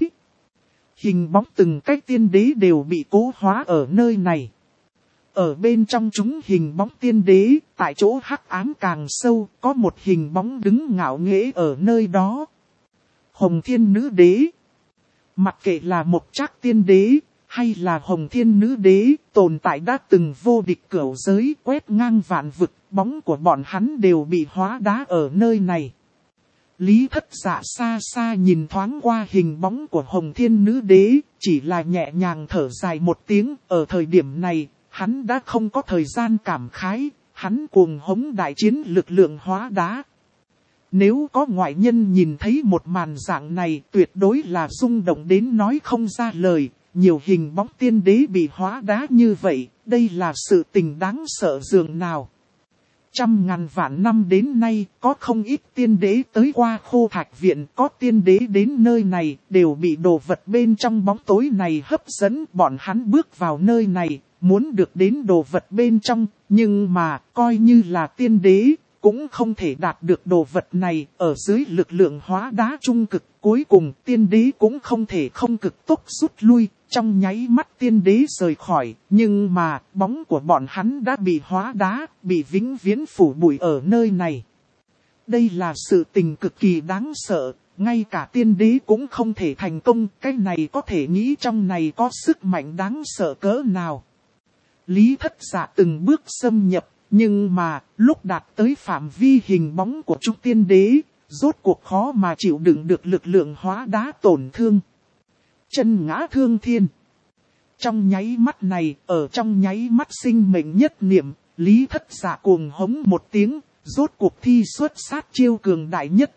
Hình bóng từng cái tiên đế đều bị cố hóa ở nơi này. Ở bên trong chúng hình bóng tiên đế, tại chỗ hắc ám càng sâu, có một hình bóng đứng ngạo nghễ ở nơi đó. Hồng Thiên Nữ Đế. Mặc kệ là Mộc Trác tiên đế, hay là Hồng Thiên Nữ Đế, tồn tại đã từng vô địch cửu giới quét ngang vạn vực, bóng của bọn hắn đều bị hóa đá ở nơi này. Lý Thất Dạ xa xa nhìn thoáng qua hình bóng của Hồng Thiên Nữ Đế, chỉ là nhẹ nhàng thở dài một tiếng, ở thời điểm này, hắn đã không có thời gian cảm khái, hắn cuồng hống đại chiến lực lượng hóa đá. Nếu có ngoại nhân nhìn thấy một màn dạng này tuyệt đối là rung động đến nói không ra lời, nhiều hình bóng tiên đế bị hóa đá như vậy, đây là sự tình đáng sợ dường nào. Trăm ngàn vạn năm đến nay, có không ít tiên đế tới qua Khô Thạch Viện, có tiên đế đến nơi này, đều bị đồ vật bên trong bóng tối này hấp dẫn, bọn hắn bước vào nơi này, muốn được đến đồ vật bên trong, nhưng mà, coi như là tiên đế, cũng không thể đạt được đồ vật này, ở dưới lực lượng hóa đá trung cực, cuối cùng tiên đế cũng không thể không cực tốc rút lui, trong nháy mắt tiên đế rời khỏi, nhưng mà, bóng của bọn hắn đã bị hóa đá, bị vĩnh viễn phủ bụi ở nơi này. Đây là sự tình cực kỳ đáng sợ, ngay cả tiên đế cũng không thể thành công, cái này có thể nghĩ trong này có sức mạnh đáng sợ cỡ nào. Lý Thất Dạ từng bước xâm nhập, nhưng mà, lúc đạt tới phạm vi hình bóng của chúng tiên đế, rốt cuộc khó mà chịu đựng được lực lượng hóa đá tổn thương. Chân ngã thương thiên. Trong nháy mắt này, ở trong nháy mắt sinh mệnh nhất niệm, Lý Thất Dạ cuồng hống một tiếng, rốt cuộc thi xuất sát chiêu cường đại nhất.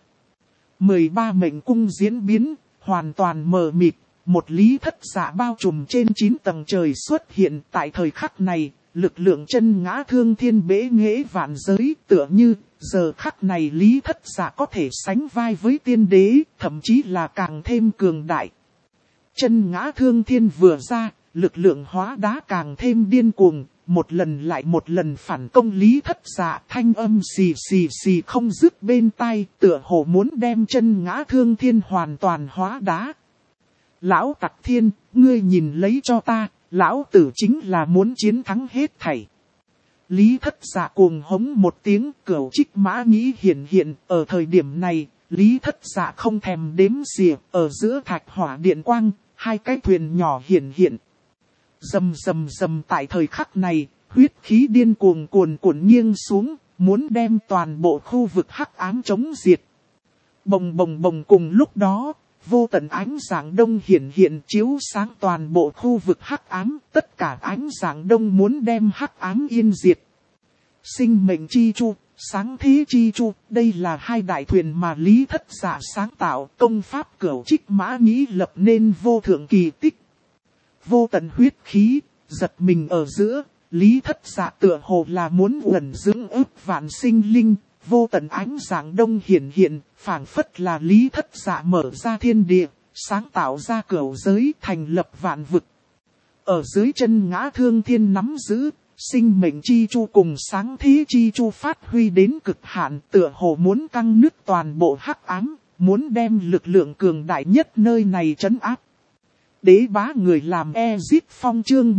13 mệnh cung diễn biến, hoàn toàn mờ mịt, một Lý Thất Dạ bao trùm trên 9 tầng trời xuất hiện tại thời khắc này. Lực lượng chân ngã thương thiên bế nghệ vạn giới tựa như giờ khắc này Lý Thất Dạ có thể sánh vai với tiên đế, thậm chí là càng thêm cường đại. Chân ngã thương thiên vừa ra, lực lượng hóa đá càng thêm điên cuồng, một lần lại một lần phản công Lý Thất Dạ, thanh âm xì xì xì không dứt bên tai, tựa hồ muốn đem chân ngã thương thiên hoàn toàn hóa đá. Lão Tặc Thiên, ngươi nhìn lấy cho ta. Lão tử chính là muốn chiến thắng hết thảy. Lý Thất Dạ cuồng hống một tiếng, cửu trích mã nhĩ hiện, ở thời điểm này, Lý Thất Dạ không thèm đếm xỉa, ở giữa thạch hỏa điện quang, hai cái thuyền nhỏ hiện. Rầm rầm rầm tại thời khắc này, huyết khí điên cuồng cuồn cuộn nghiêng xuống, muốn đem toàn bộ khu vực hắc ám chống diệt. Bồng bồng bồng cùng lúc đó. Vô tận ánh sáng đông hiện chiếu sáng toàn bộ khu vực hắc ám, tất cả ánh sáng đông muốn đem hắc ám yên diệt. Sinh mệnh chi chu, sáng thế chi chu, đây là hai đại thuyền mà Lý Thất Dạ sáng tạo, công pháp cửu trích mã nhĩ lập nên vô thượng kỳ tích. Vô tận huyết khí, giật mình ở giữa, Lý Thất Dạ tựa hồ là muốn uẩn dưỡng ức vạn sinh linh. Vô tận ánh sáng đông hiện, phảng phất là Lý Thất Dạ mở ra thiên địa, sáng tạo ra cửu giới thành lập vạn vực. Ở dưới chân ngã thương thiên nắm giữ, sinh mệnh chi chu cùng sáng thế chi chu phát huy đến cực hạn, tựa hồ muốn căng nứt toàn bộ hắc ám, muốn đem lực lượng cường đại nhất nơi này trấn áp. Đế bá người làm Ezic Phong chương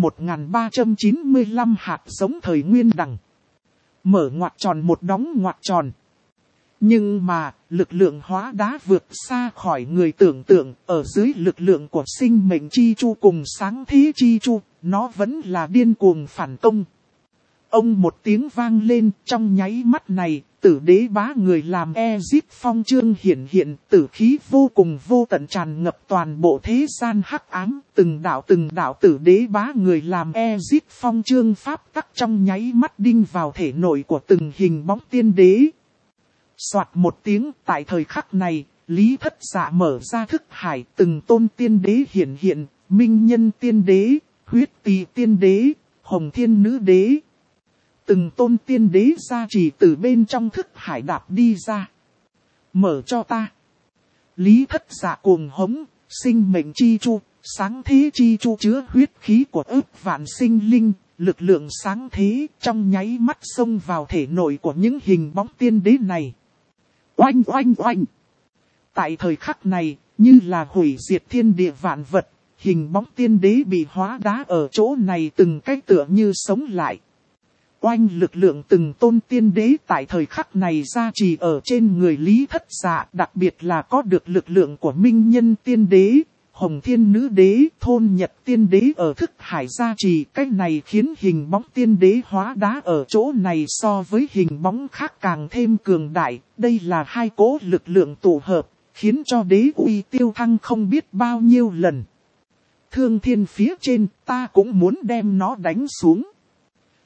1395 hạt giống thời nguyên đẳng. Mở ngoặc tròn một đóng ngoặc tròn. Nhưng mà, lực lượng hóa đá vượt xa khỏi người tưởng tượng, ở dưới lực lượng của sinh mệnh chi chu cùng sáng thế chi chu, nó vẫn là điên cuồng phản công. Ông một tiếng vang lên, trong nháy mắt này, tử đế bá người làm Ezic Phong chương hiện, tử khí vô cùng vô tận tràn ngập toàn bộ thế gian hắc ám, từng đạo tử đế bá người làm Ezic Phong chương pháp tắc trong nháy mắt đinh vào thể nội của từng hình bóng tiên đế. Soạt một tiếng, tại thời khắc này, Lý Thất Dạ mở ra thức hải, từng tôn tiên đế hiện, minh nhân tiên đế, huyết tỳ tiên đế, hồng thiên nữ đế. Từng tôn tiên đế ra chỉ từ bên trong thức hải đạp đi ra. Mở cho ta. Lý Thất Dạ cuồng hống, sinh mệnh chi chu, sáng thế chi chu chứa huyết khí của ức vạn sinh linh, lực lượng sáng thế trong nháy mắt xông vào thể nội của những hình bóng tiên đế này. Oanh oanh oanh. Tại thời khắc này, như là hủy diệt thiên địa vạn vật, hình bóng tiên đế bị hóa đá ở chỗ này từng cách tựa như sống lại. Oanh lực lượng từng tôn tiên đế tại thời khắc này ra trì ở trên người Lý Thất Dạ, đặc biệt là có được lực lượng của minh nhân tiên đế, hồng thiên nữ đế, thôn nhật tiên đế ở thức hải gia trì. Cách này khiến hình bóng tiên đế hóa đá ở chỗ này so với hình bóng khác càng thêm cường đại. Đây là hai cỗ lực lượng tụ hợp, khiến cho đế uy tiêu thăng không biết bao nhiêu lần. Thương thiên phía trên, ta cũng muốn đem nó đánh xuống.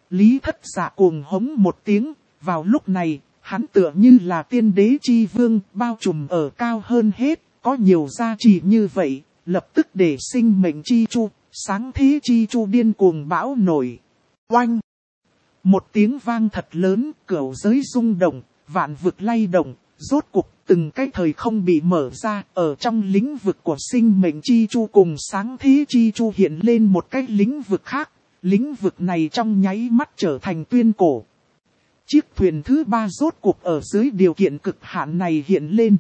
Lý Thất Dạ cuồng hống một tiếng, vào lúc này, hắn tựa như là tiên đế chi vương, bao trùm ở cao hơn hết, có nhiều gia trì như vậy, lập tức để sinh mệnh chi chu, sáng thế chi chu điên cuồng bão nổi. Oanh! Một tiếng vang thật lớn, cửu giới rung động, vạn vực lay động, rốt cuộc từng cái thời không bị mở ra, ở trong lĩnh vực của sinh mệnh chi chu cùng sáng thế chi chu hiện lên một cái lĩnh vực khác, lĩnh vực này trong nháy mắt trở thành tuyên cổ. Chiếc thuyền thứ 3 rốt cuộc ở dưới điều kiện cực hạn này hiện lên.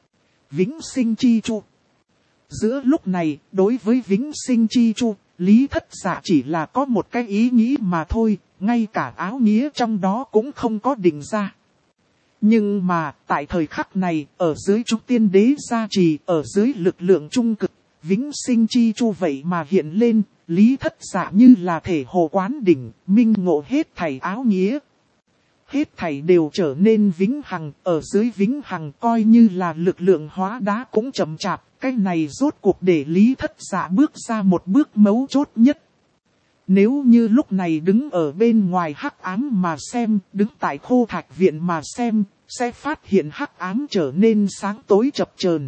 Vĩnh sinh chi chu. Giữa lúc này, đối với vĩnh sinh chi chu, Lý Thất Dạ chỉ là có một cái ý nghĩ mà thôi, ngay cả áo nghĩa trong đó cũng không có định ra. Nhưng mà, tại thời khắc này, ở dưới trúc tiên đế gia trì, ở dưới lực lượng trung cực, vĩnh sinh chi chu vậy mà hiện lên, Lý Thất Dạ như là thể hồ quán đỉnh, minh ngộ hết thảy áo nghĩa. Hết thảy đều trở nên vĩnh hằng, ở dưới vĩnh hằng coi như là lực lượng hóa đá cũng chậm chạp, cái này rốt cuộc để Lý Thất Dạ bước ra một bước mấu chốt nhất. Nếu như lúc này đứng ở bên ngoài hắc ám mà xem, đứng tại khô thạch viện mà xem, sẽ phát hiện hắc ám trở nên sáng tối chập chờn.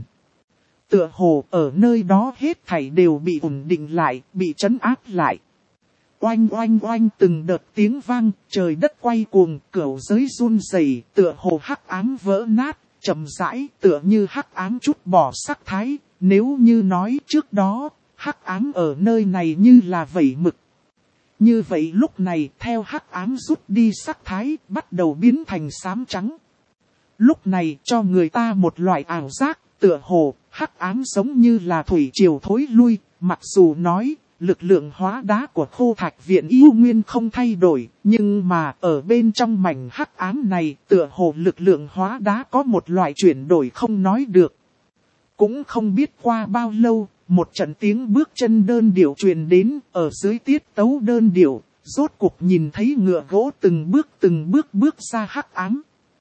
Tựa hồ ở nơi đó hết thảy đều bị ổn định lại, bị trấn áp lại. Oanh oanh oanh từng đợt tiếng vang, trời đất quay cuồng, cửu giới run rẩy, tựa hồ hắc ám vỡ nát, chậm rãi, tựa như hắc ám chút bỏ sắc thái, nếu như nói trước đó, hắc ám ở nơi này như là vẩy mực. Như vậy lúc này theo hắc ám rút đi sắc thái, bắt đầu biến thành xám trắng. Lúc này cho người ta một loại ảo giác, tựa hồ, hắc ám giống như là thủy triều thối lui, mặc dù nói, lực lượng hóa đá của khô thạch viện yêu nguyên không thay đổi, nhưng mà ở bên trong mảnh hắc ám này, tựa hồ lực lượng hóa đá có một loại chuyển đổi không nói được. Cũng không biết qua bao lâu, một trận tiếng bước chân đơn điệu truyền đến, ở dưới tiết tấu đơn điệu, rốt cuộc nhìn thấy ngựa gỗ từng bước bước ra hắc ám.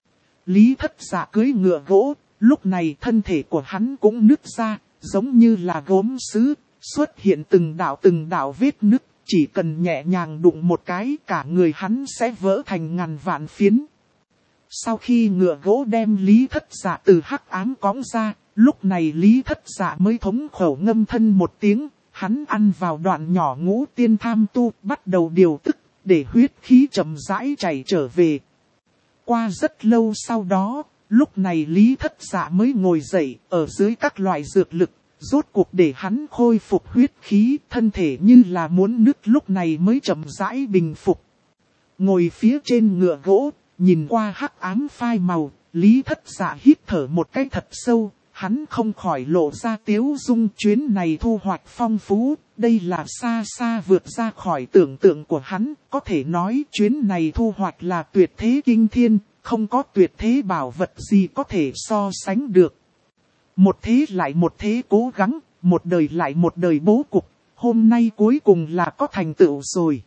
Lý Thất Dạ cưỡi ngựa gỗ, lúc này thân thể của hắn cũng nứt ra, giống như là gốm sứ, xuất hiện từng đạo vết nứt, chỉ cần nhẹ nhàng đụng một cái cả người hắn sẽ vỡ thành ngàn vạn phiến. Sau khi ngựa gỗ đem Lý Thất Dạ từ hắc ám cõng ra, lúc này Lý Thất Dạ mới thống khẩu ngâm thân một tiếng, hắn ăn vào đoạn nhỏ ngũ tiên tham tu, bắt đầu điều tức, để huyết khí chậm rãi chảy trở về. Qua rất lâu sau đó, lúc này Lý Thất Dạ mới ngồi dậy, ở dưới các loại dược lực, rốt cuộc để hắn khôi phục huyết khí, thân thể như là muốn nứt lúc này mới chậm rãi bình phục. Ngồi phía trên ngựa gỗ, nhìn qua hắc ám phai màu, Lý Thất Dạ hít thở một cái thật sâu, hắn không khỏi lộ ra tiếu dung. Chuyến này thu hoạch phong phú, đây là xa xa vượt ra khỏi tưởng tượng của hắn, có thể nói chuyến này thu hoạch là tuyệt thế kinh thiên, không có tuyệt thế bảo vật gì có thể so sánh được. Một thế lại một thế cố gắng, một đời lại một đời bố cục, hôm nay cuối cùng là có thành tựu rồi.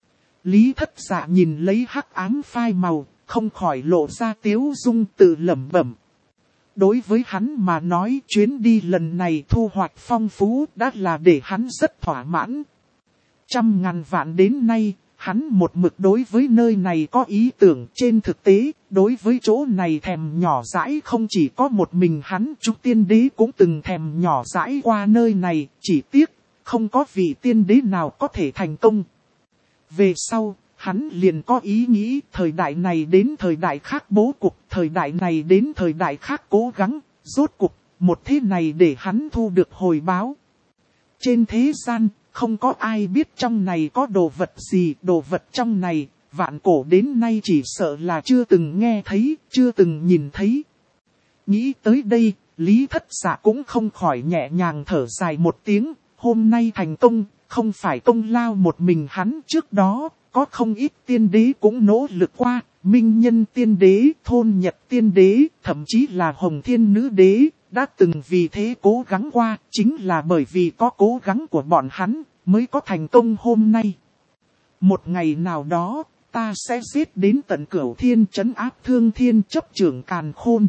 Lý Thất Dạ nhìn lấy hắc ám phai màu, không khỏi lộ ra tiếu dung tự lẩm bẩm. Đối với hắn mà nói chuyến đi lần này thu hoạch phong phú đã là để hắn rất thỏa mãn. Trăm ngàn vạn đến nay, hắn một mực đối với nơi này có ý tưởng. Trên thực tế, đối với chỗ này thèm nhỏ dãi không chỉ có một mình hắn. Trúc tiên đế cũng từng thèm nhỏ dãi qua nơi này, chỉ tiếc, không có vị tiên đế nào có thể thành công. Về sau, hắn liền có ý nghĩ thời đại này đến thời đại khác bố cục, thời đại này đến thời đại khác cố gắng, rốt cục, một thế này để hắn thu được hồi báo. Trên thế gian, không có ai biết trong này có đồ vật gì, đồ vật trong này, vạn cổ đến nay chỉ sợ là chưa từng nghe thấy, chưa từng nhìn thấy. Nghĩ tới đây, Lý Thất Dạ cũng không khỏi nhẹ nhàng thở dài một tiếng, hôm nay thành công, không phải công lao một mình hắn. Trước đó, có không ít tiên đế cũng nỗ lực qua, Minh Nhân tiên đế, Thôn Nhật tiên đế, thậm chí là Hồng Thiên nữ đế, đã từng vì thế cố gắng qua, chính là bởi vì có cố gắng của bọn hắn, mới có thành công hôm nay. Một ngày nào đó, ta sẽ giết đến tận Cửu Thiên trấn áp Thương Thiên chấp trưởng Càn Khôn.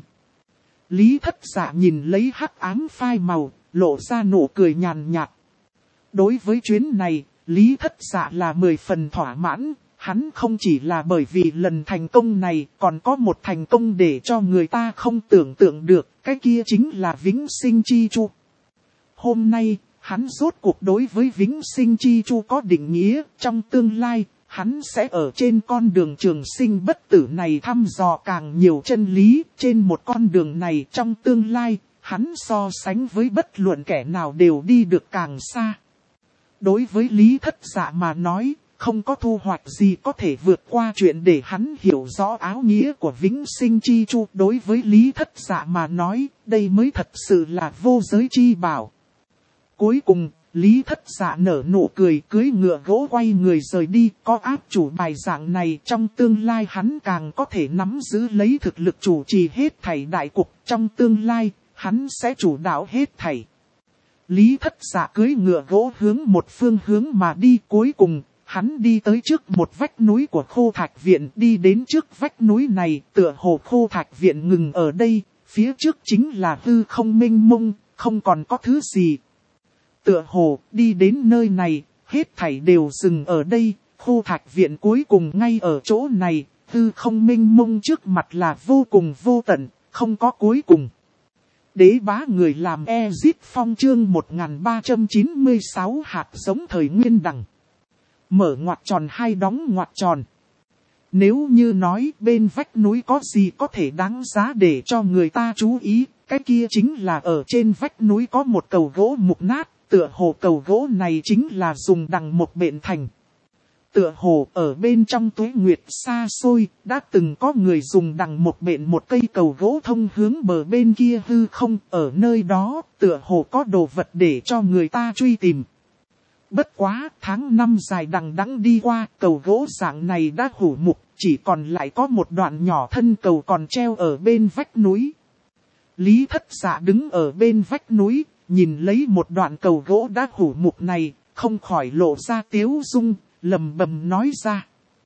Lý Thất Dạ nhìn lấy hắc ám phai màu, lộ ra nụ cười nhàn nhạt. Đối với chuyến này, Lý Thất Dạ là 10 phần thỏa mãn, hắn không chỉ là bởi vì lần thành công này, còn có một thành công để cho người ta không tưởng tượng được, cái kia chính là Vĩnh Sinh Chi Chu. Hôm nay, hắn rốt cuộc đối với Vĩnh Sinh Chi Chu có định nghĩa, trong tương lai, hắn sẽ ở trên con đường trường sinh bất tử này thăm dò càng nhiều chân lý, trên một con đường này trong tương lai, hắn so sánh với bất luận kẻ nào đều đi được càng xa. Đối với Lý Thất Dạ mà nói, không có thu hoạch gì có thể vượt qua chuyện để hắn hiểu rõ áo nghĩa của Vĩnh Sinh Chi Chu. Đối với Lý Thất Dạ mà nói, đây mới thật sự là vô giới chi bảo. Cuối cùng, Lý Thất Dạ nở nụ cười, cưỡi ngựa gỗ quay người rời đi. Có áp chủ bài dạng này, trong tương lai hắn càng có thể nắm giữ lấy thực lực chủ trì hết thảy đại cục. Trong tương lai, hắn sẽ chủ đạo hết thảy. Lý Thất Dạ cưỡi ngựa gỗ hướng một phương hướng mà đi. Cuối cùng, hắn đi tới trước một vách núi của Khô Thạch Viện. Đi đến trước vách núi này, tựa hồ Khô Thạch Viện ngừng ở đây. Phía trước chính là hư không mênh mông, không còn có thứ gì. Tựa hồ, đi đến nơi này, hết thảy đều dừng ở đây. Khô Thạch Viện cuối cùng ngay ở chỗ này, hư không mênh mông trước mặt là vô cùng vô tận, không có cuối cùng. Đế bá người làm Ezit Phong chương 1396 hạt giống thời nguyên đẳng. Mở ngoặc tròn hay đóng ngoặc tròn. Nếu như nói bên vách núi có gì có thể đáng giá để cho người ta chú ý, cái kia chính là ở trên vách núi có một cầu gỗ mục nát, tựa hồ cầu gỗ này chính là dùng đằng một bện thành. Tựa hồ ở bên trong tuế nguyệt xa xôi, đã từng có người dùng đằng một bện một cây cầu gỗ thông hướng bờ bên kia hư không, ở nơi đó, tựa hồ có đồ vật để cho người ta truy tìm. Bất quá, tháng năm dài đằng đẵng đi qua, cầu gỗ dạng này đã hủ mục, chỉ còn lại có một đoạn nhỏ thân cầu còn treo ở bên vách núi. Lý Thất Dạ đứng ở bên vách núi, nhìn lấy một đoạn cầu gỗ đã hủ mục này, không khỏi lộ ra tiếu dung, lầm bầm nói ra.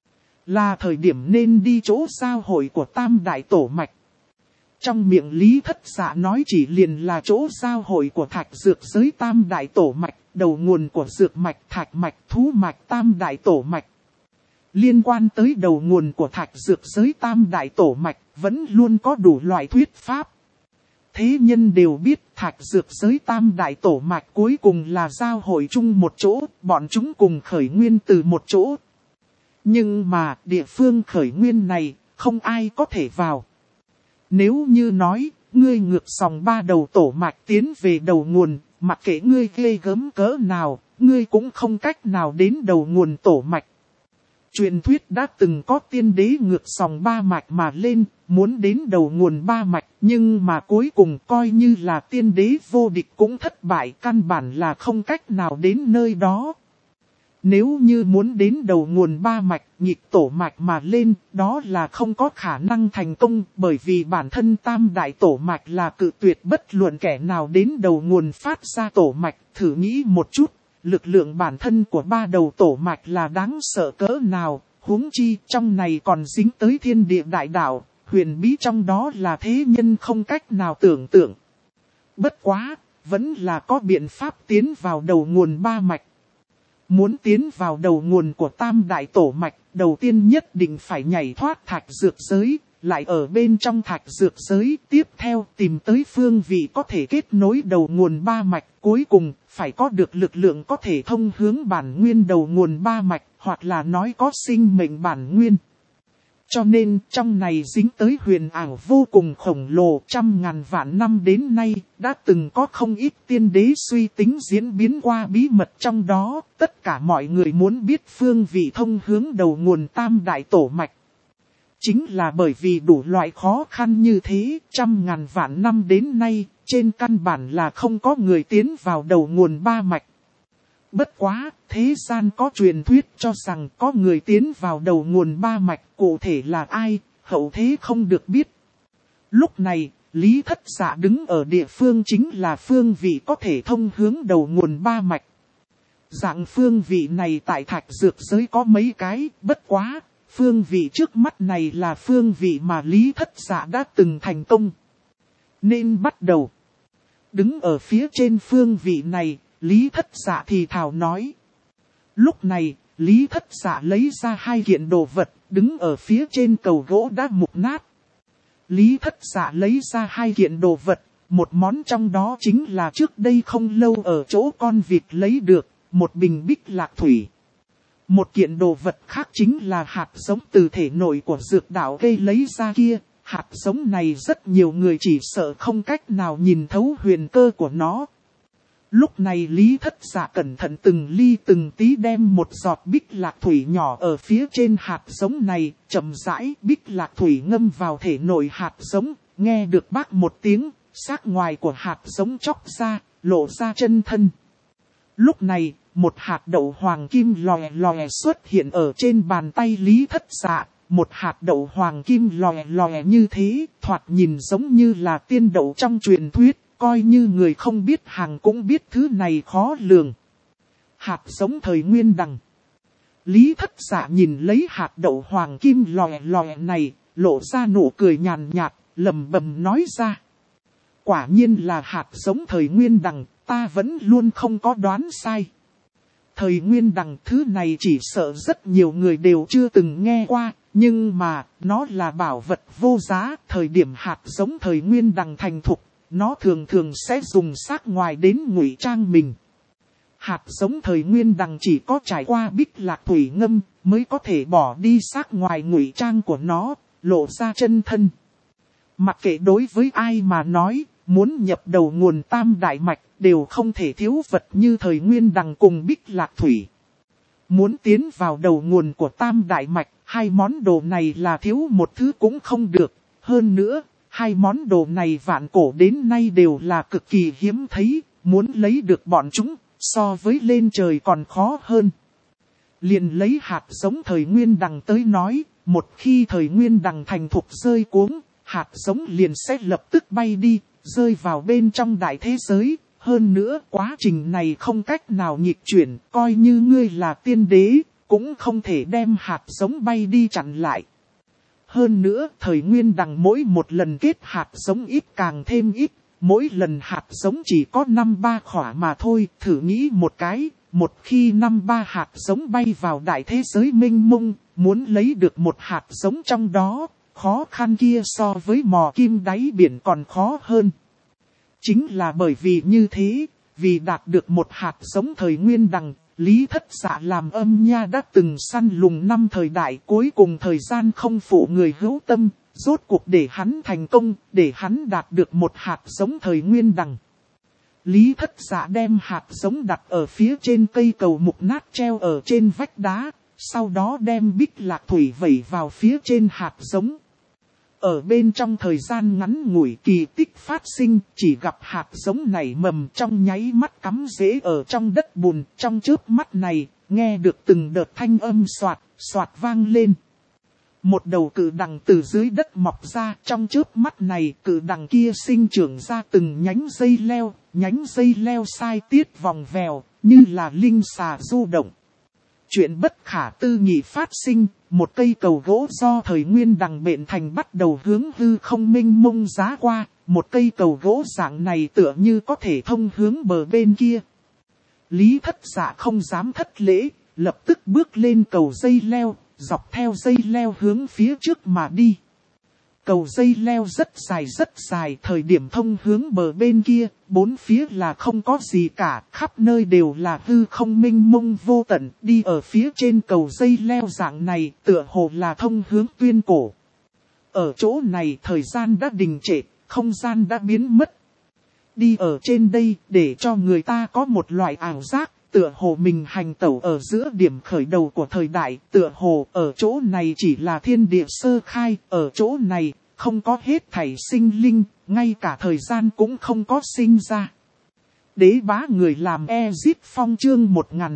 Là thời điểm nên đi chỗ giao hội của Tam Đại Tổ Mạch. Trong miệng Lý Thất Dạ nói chỉ liền là chỗ giao hội của thạch dược giới Tam Đại Tổ Mạch, đầu nguồn của dược mạch, thạch mạch, thú mạch, Tam Đại Tổ Mạch. Liên quan tới đầu nguồn của thạch dược giới Tam Đại Tổ Mạch, vẫn luôn có đủ loại thuyết pháp. Thế nhân đều biết thạch dược giới Tam Đại Tổ Mạch cuối cùng là giao hội chung một chỗ, bọn chúng cùng khởi nguyên từ một chỗ. Nhưng mà địa phương khởi nguyên này, không ai có thể vào. Nếu như nói, ngươi ngược dòng ba đầu tổ mạch tiến về đầu nguồn, mặc kệ ngươi ghê gớm cỡ nào, ngươi cũng không cách nào đến đầu nguồn tổ mạch. Truyền thuyết đã từng có tiên đế ngược dòng ba mạch mà lên, muốn đến đầu nguồn ba mạch, nhưng mà cuối cùng coi như là tiên đế vô địch cũng thất bại, căn bản là không cách nào đến nơi đó. Nếu như muốn đến đầu nguồn ba mạch, nhịp tổ mạch mà lên, đó là không có khả năng thành công, bởi vì bản thân Tam Đại Tổ Mạch là cự tuyệt bất luận kẻ nào đến đầu nguồn phát ra tổ mạch. Thử nghĩ một chút, lực lượng bản thân của ba đầu tổ mạch là đáng sợ cỡ nào, huống chi trong này còn dính tới thiên địa đại đạo, huyền bí trong đó là thế nhân không cách nào tưởng tượng. Bất quá, vẫn là có biện pháp tiến vào đầu nguồn ba mạch. Muốn tiến vào đầu nguồn của Tam Đại Tổ Mạch, đầu tiên nhất định phải nhảy thoát thạch dược giới, lại ở bên trong thạch dược giới, tiếp theo tìm tới phương vị có thể kết nối đầu nguồn ba mạch, cuối cùng phải có được lực lượng có thể thông hướng bản nguyên đầu nguồn ba mạch, hoặc là nói có sinh mệnh bản nguyên. Cho nên trong này dính tới huyền ảo vô cùng khổng lồ, trăm ngàn vạn năm đến nay, đã từng có không ít tiên đế suy tính diễn biến qua bí mật trong đó, tất cả mọi người muốn biết phương vị thông hướng đầu nguồn Tam Đại Tổ Mạch. Chính là bởi vì đủ loại khó khăn như thế, trăm ngàn vạn năm đến nay, trên căn bản là không có người tiến vào đầu nguồn ba mạch. Bất quá, thế gian có truyền thuyết cho rằng có người tiến vào đầu nguồn ba mạch, cụ thể là ai, hậu thế không được biết. Lúc này, Lý Thất Dạ đứng ở địa phương chính là phương vị có thể thông hướng đầu nguồn ba mạch. Dạng phương vị này tại thạch dược giới có mấy cái, bất quá, phương vị trước mắt này là phương vị mà Lý Thất Dạ đã từng thành công. Nên bắt đầu. Đứng ở phía trên phương vị này, Lý Thất Dạ thì thào nói. Lúc này, Lý Thất Dạ lấy ra 2 kiện đồ vật, đứng ở phía trên cầu gỗ đã mục nát. Lý Thất Dạ lấy ra 2 kiện đồ vật, một món trong đó chính là trước đây không lâu ở chỗ con vịt lấy được, một bình bích lạc thủy. Một kiện đồ vật khác chính là hạt giống từ thể nội của dược đạo cây lấy ra kia. Hạt giống này rất nhiều người chỉ sợ không cách nào nhìn thấu huyền cơ của nó. Lúc này Lý Thất Dạ cẩn thận từng ly từng tí đem một giọt bích lạc thủy nhỏ ở phía trên hạt giống này, chậm rãi bích lạc thủy ngâm vào thể nội hạt giống, nghe được bác một tiếng, xác ngoài của hạt giống chóc ra, lộ ra chân thân. Lúc này, một hạt đậu hoàng kim lòe lòe xuất hiện ở trên bàn tay Lý Thất Dạ. Một hạt đậu hoàng kim lòe lòe như thế, thoạt nhìn giống như là tiên đậu trong truyền thuyết, coi như người không biết hàng cũng biết thứ này khó lường. Hạt giống thời nguyên đằng. Lý Thất Dạ nhìn lấy hạt đậu hoàng kim lòe lòe này, lộ ra nụ cười nhàn nhạt, lẩm bẩm nói ra. Quả nhiên là hạt giống thời nguyên đằng, ta vẫn luôn không có đoán sai. Thời nguyên đằng thứ này chỉ sợ rất nhiều người đều chưa từng nghe qua. Nhưng mà, nó là bảo vật vô giá, thời điểm hạt giống thời nguyên đằng thành thục, nó thường thường sẽ dùng xác ngoài đến ngụy trang mình. Hạt giống thời nguyên đằng chỉ có trải qua bích lạc thủy ngâm, mới có thể bỏ đi xác ngoài ngụy trang của nó, lộ ra chân thân. Mặc kệ đối với ai mà nói, muốn nhập đầu nguồn tam đại mạch, đều không thể thiếu vật như thời nguyên đằng cùng bích lạc thủy. Muốn tiến vào đầu nguồn của tam đại mạch, 2 món đồ này là thiếu một thứ cũng không được. Hơn nữa, 2 món đồ này vạn cổ đến nay đều là cực kỳ hiếm thấy, muốn lấy được bọn chúng, so với lên trời còn khó hơn. Liền lấy hạt giống thời nguyên đằng tới nói, một khi thời nguyên đằng thành thục rơi cuống, hạt giống liền sẽ lập tức bay đi, rơi vào bên trong đại thế giới. Hơn nữa, quá trình này không cách nào nghịch chuyển, coi như ngươi là tiên đế, cũng không thể đem hạt giống bay đi chặn lại. Hơn nữa, thời nguyên đằng mỗi một lần kết hạt giống ít càng thêm ít, mỗi lần hạt giống chỉ có 5-3 khỏa mà thôi, thử nghĩ một cái, một khi 5-3 hạt giống bay vào đại thế giới mênh mông, muốn lấy được một hạt giống trong đó, khó khăn kia so với mò kim đáy biển còn khó hơn. Chính là bởi vì như thế, vì đạt được một hạt giống thời nguyên đằng, Lý Thất Dạ làm âm nha đã từng săn lùng 5 thời đại, cuối cùng thời gian không phụ người hữu tâm, rốt cuộc để hắn thành công, để hắn đạt được một hạt giống thời nguyên đằng. Lý Thất Dạ đem hạt giống đặt ở phía trên cây cầu mục nát treo ở trên vách đá, sau đó đem bích lạc thủy vẩy vào phía trên hạt giống. Ở bên trong thời gian ngắn ngủi kỳ tích phát sinh, chỉ gặp hạt giống nảy mầm trong nháy mắt cắm rễ ở trong đất bùn, trong chớp mắt này, nghe được từng đợt thanh âm xoạt, xoạt vang lên. Một đầu cự đằng từ dưới đất mọc ra, trong chớp mắt này cự đằng kia sinh trưởng ra từng nhánh dây leo sai tiết vòng vèo, như là linh xà du động. Chuyện bất khả tư nghị phát sinh, một cây cầu gỗ do thời nguyên đằng bện thành bắt đầu hướng hư không mênh mông giá qua, một cây cầu gỗ dạng này tựa như có thể thông hướng bờ bên kia. Lý Thất Dạ không dám thất lễ, lập tức bước lên cầu dây leo, dọc theo dây leo hướng phía trước mà đi. Cầu dây leo rất dài, thời điểm thông hướng bờ bên kia, bốn phía là không có gì cả, khắp nơi đều là hư không mênh mông vô tận, đi ở phía trên cầu dây leo dạng này, tựa hồ là thông hướng tuyên cổ. Ở chỗ này thời gian đã đình trệ, không gian đã biến mất. Đi ở trên đây, để cho người ta có một loại ảo giác, tựa hồ mình hành tẩu ở giữa điểm khởi đầu của thời đại, tựa hồ ở chỗ này chỉ là thiên địa sơ khai, ở chỗ này không có hết thảy sinh linh, ngay cả thời gian cũng không có sinh ra. Đế bá người làm Ezip Phong chương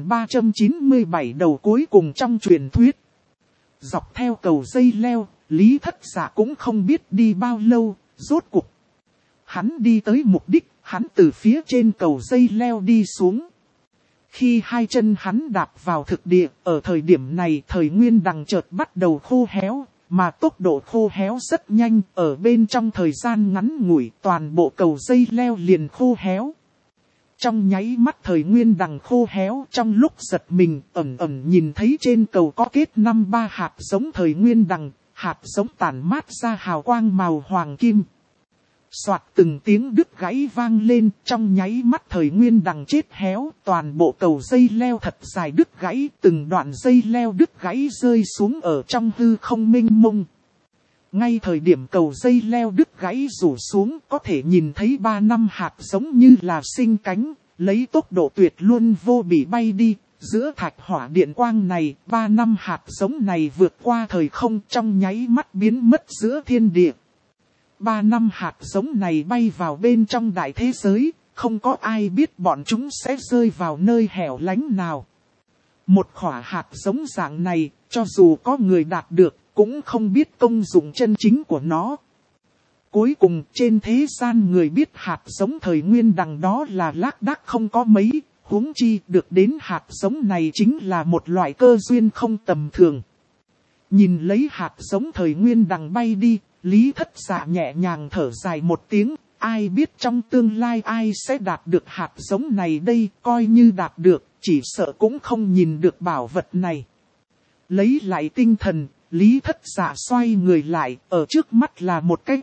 1397 đầu cuối cùng trong truyền thuyết. Dọc theo cầu dây leo, Lý Thất Dạ cũng không biết đi bao lâu, rốt cuộc. Hắn đi tới mục đích, hắn từ phía trên cầu dây leo đi xuống. Khi hai chân hắn đạp vào thực địa, ở thời điểm này thời nguyên đằng chợt bắt đầu khô héo, mà tốc độ khô héo rất nhanh, ở bên trong thời gian ngắn ngủi toàn bộ cầu dây leo liền khô héo. Trong nháy mắt thời nguyên đằng khô héo, trong lúc giật mình ẩn ẩn nhìn thấy trên cầu có kết 5-3 hạt giống thời nguyên đằng, hạt giống tản mát ra hào quang màu hoàng kim. Soạt từng tiếng đứt gãy vang lên, trong nháy mắt thời nguyên đằng chết héo, toàn bộ cầu dây leo thật dài đứt gãy, từng đoạn dây leo đứt gãy rơi xuống ở trong hư không mênh mông. Ngay thời điểm cầu dây leo đứt gãy rủ xuống, có thể nhìn thấy 3 năm hạt giống như là sinh cánh, lấy tốc độ tuyệt luân vô bỉ bay đi. Giữa thạch hỏa điện quang này, 3 năm hạt giống này vượt qua thời không, trong nháy mắt biến mất giữa thiên địa. 3 năm hạt giống này bay vào bên trong đại thế giới, không có ai biết bọn chúng sẽ rơi vào nơi hẻo lánh nào. Một quả hạt giống dạng này, cho dù có người đạt được, cũng không biết công dụng chân chính của nó. Cuối cùng trên thế gian người biết hạt giống thời nguyên đằng đó là lác đác không có mấy, huống chi được đến hạt giống này chính là một loại cơ duyên không tầm thường. Nhìn lấy hạt giống thời nguyên đằng bay đi, Lý Thất Dạ nhẹ nhàng thở dài một tiếng, ai biết trong tương lai ai sẽ đạt được hạt giống này đây, coi như đạt được, chỉ sợ cũng không nhìn được bảo vật này. Lấy lại tinh thần, Lý Thất Dạ xoay người lại, ở trước mắt là một cái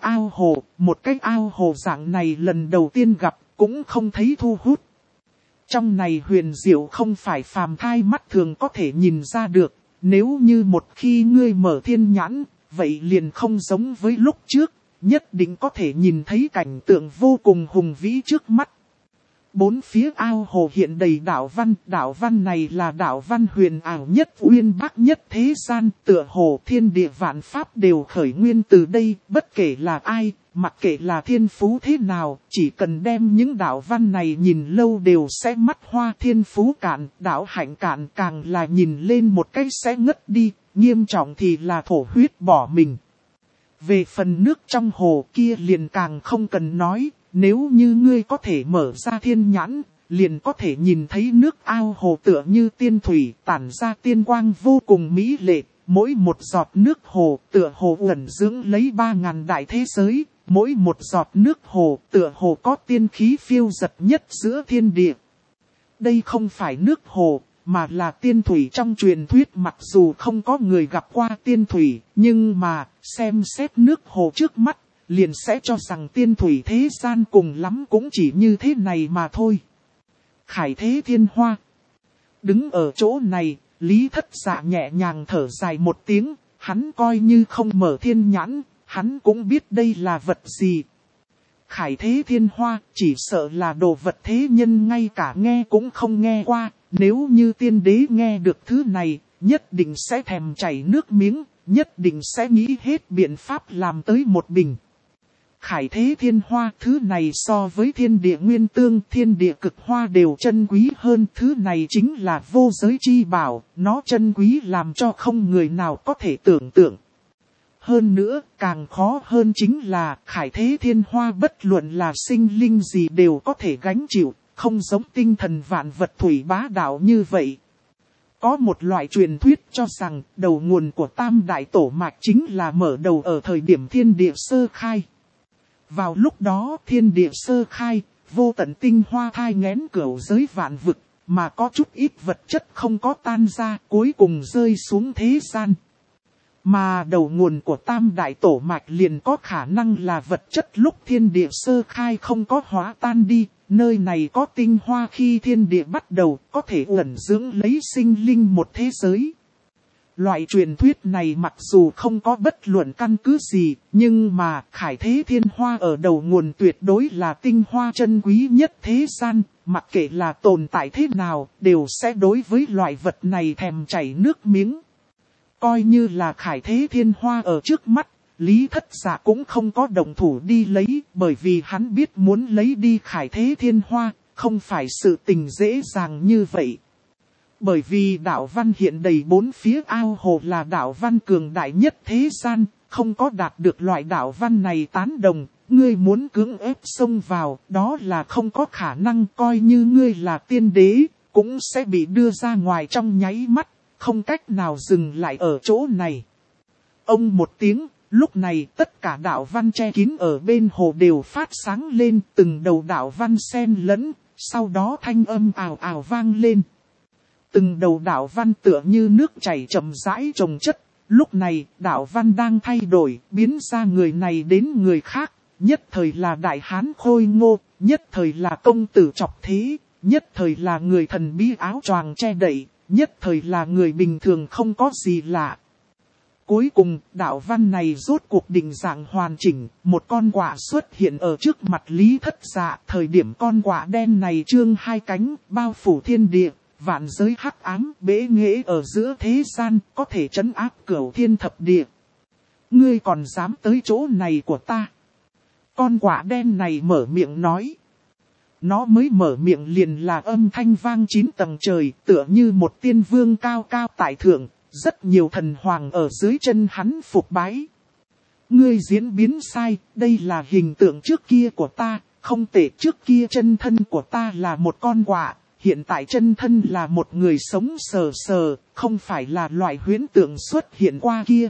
ao hồ dạng này lần đầu tiên gặp, cũng không thấy thu hút. Trong này huyền diệu không phải phàm thai mắt thường có thể nhìn ra được, nếu như một khi ngươi mở thiên nhãn, vậy liền không giống với lúc trước, nhất định có thể nhìn thấy cảnh tượng vô cùng hùng vĩ trước mắt. Bốn phía ao hồ hiện đầy đạo văn này là đạo văn huyền ảo nhất uyên bác nhất thế gian, tựa hồ thiên địa vạn pháp đều khởi nguyên từ đây, bất kể là ai, mặc kệ là thiên phú thế nào, chỉ cần đem những đạo văn này nhìn lâu đều sẽ mắt hoa. Thiên phú cạn, đạo hạnh cạn, càng là nhìn lên một cái sẽ ngất đi, nghiêm trọng thì là thổ huyết bỏ mình. Về phần nước trong hồ kia liền càng không cần nói. Nếu như ngươi có thể mở ra thiên nhãn, liền có thể nhìn thấy nước ao hồ tựa như tiên thủy tản ra tiên quang vô cùng mỹ lệ. Mỗi một giọt nước hồ tựa hồ ẩn dưỡng lấy 3000 đại thế giới. Mỗi một giọt nước hồ tựa hồ có tiên khí phiêu dật nhất giữa thiên địa. Đây không phải nước hồ, mà là tiên thủy trong truyền thuyết. Mặc dù không có người gặp qua tiên thủy, nhưng mà xem xét nước hồ trước mắt, liền sẽ cho rằng tiên thủy thế gian cùng lắm cũng chỉ như thế này mà thôi. Khải thế thiên hoa. Đứng ở chỗ này, Lý Thất Dạ nhẹ nhàng thở dài một tiếng, hắn coi như không mở thiên nhãn, hắn cũng biết đây là vật gì. Khải thế thiên hoa, chỉ sợ là đồ vật thế nhân ngay cả nghe cũng không nghe qua, nếu như tiên đế nghe được thứ này, nhất định sẽ thèm chảy nước miếng, nhất định sẽ nghĩ hết biện pháp làm tới một bình. Khải thế thiên hoa, thứ này so với thiên địa nguyên tương, thiên địa cực hoa đều chân quý hơn. Thứ này chính là vô giới chi bảo, nó chân quý làm cho không người nào có thể tưởng tượng. Hơn nữa, càng khó hơn chính là khải thế thiên hoa bất luận là sinh linh gì đều có thể gánh chịu, không giống tinh thần vạn vật thủy bá đạo như vậy. Có một loại truyền thuyết cho rằng đầu nguồn của Tam Đại Tổ Mạch chính là mở đầu ở thời điểm thiên địa sơ khai. Vào lúc đó thiên địa sơ khai, vô tận tinh hoa thai nghén cửu giới vạn vực, mà có chút ít vật chất không có tan ra, cuối cùng rơi xuống thế gian. Mà đầu nguồn của Tam Đại Tổ Mạch liền có khả năng là vật chất lúc thiên địa sơ khai không có hóa tan đi, nơi này có tinh hoa khi thiên địa bắt đầu, có thể ẩn dưỡng lấy sinh linh một thế giới. Loại truyền thuyết này mặc dù không có bất luận căn cứ gì, nhưng mà khải thế thiên hoa ở đầu nguồn tuyệt đối là tinh hoa chân quý nhất thế gian, mặc kệ là tồn tại thế nào, đều sẽ đối với loại vật này thèm chảy nước miếng. Coi như là khải thế thiên hoa ở trước mắt, Lý Thất Dạ cũng không có động thủ đi lấy, bởi vì hắn biết muốn lấy đi khải thế thiên hoa, không phải sự tình dễ dàng như vậy. Bởi vì đạo văn hiện đầy bốn phía ao hồ là đạo văn cường đại nhất thế gian, không có đạt được loại đạo văn này tán đồng, ngươi muốn cưỡng ép xông vào, đó là không có khả năng. Coi như ngươi là tiên đế, cũng sẽ bị đưa ra ngoài trong nháy mắt, không cách nào dừng lại ở chỗ này. Ông một tiếng, lúc này tất cả đạo văn che kín ở bên hồ đều phát sáng lên, từng đầu đạo văn xen lẫn, Sau đó thanh âm ào ào vang lên. Từng đầu đạo văn tựa như nước chảy chậm rãi chồng chất. Lúc này đạo văn đang thay đổi, biến ra người này đến người khác. Nhất thời là đại hán khôi ngô, nhất thời là công tử chọc thế, nhất thời là người thần bí áo choàng che đậy, nhất thời là người bình thường không có gì lạ. Cuối cùng, đạo văn này rốt cuộc định dạng hoàn chỉnh, một con quạ xuất hiện ở trước mặt Lý Thất Dạ. Thời điểm con quạ đen này trương hai cánh, bao phủ thiên địa, vạn giới hắc ám, bế nghệ ở giữa thế gian, có thể trấn áp cửu thiên thập địa. Ngươi còn dám tới chỗ này của ta? Con quạ đen này mở miệng nói. Nó mới mở miệng liền là âm thanh vang 9 tầng trời, tựa như một tiên vương cao cao tại thượng. Rất nhiều thần hoàng ở dưới chân hắn phục bái. Ngươi diễn biến sai, đây là hình tượng trước kia của ta, không tệ. Trước kia chân thân của ta là một con quạ, hiện tại chân thân là một người sống sờ sờ, không phải là loại huyễn tượng xuất hiện qua kia.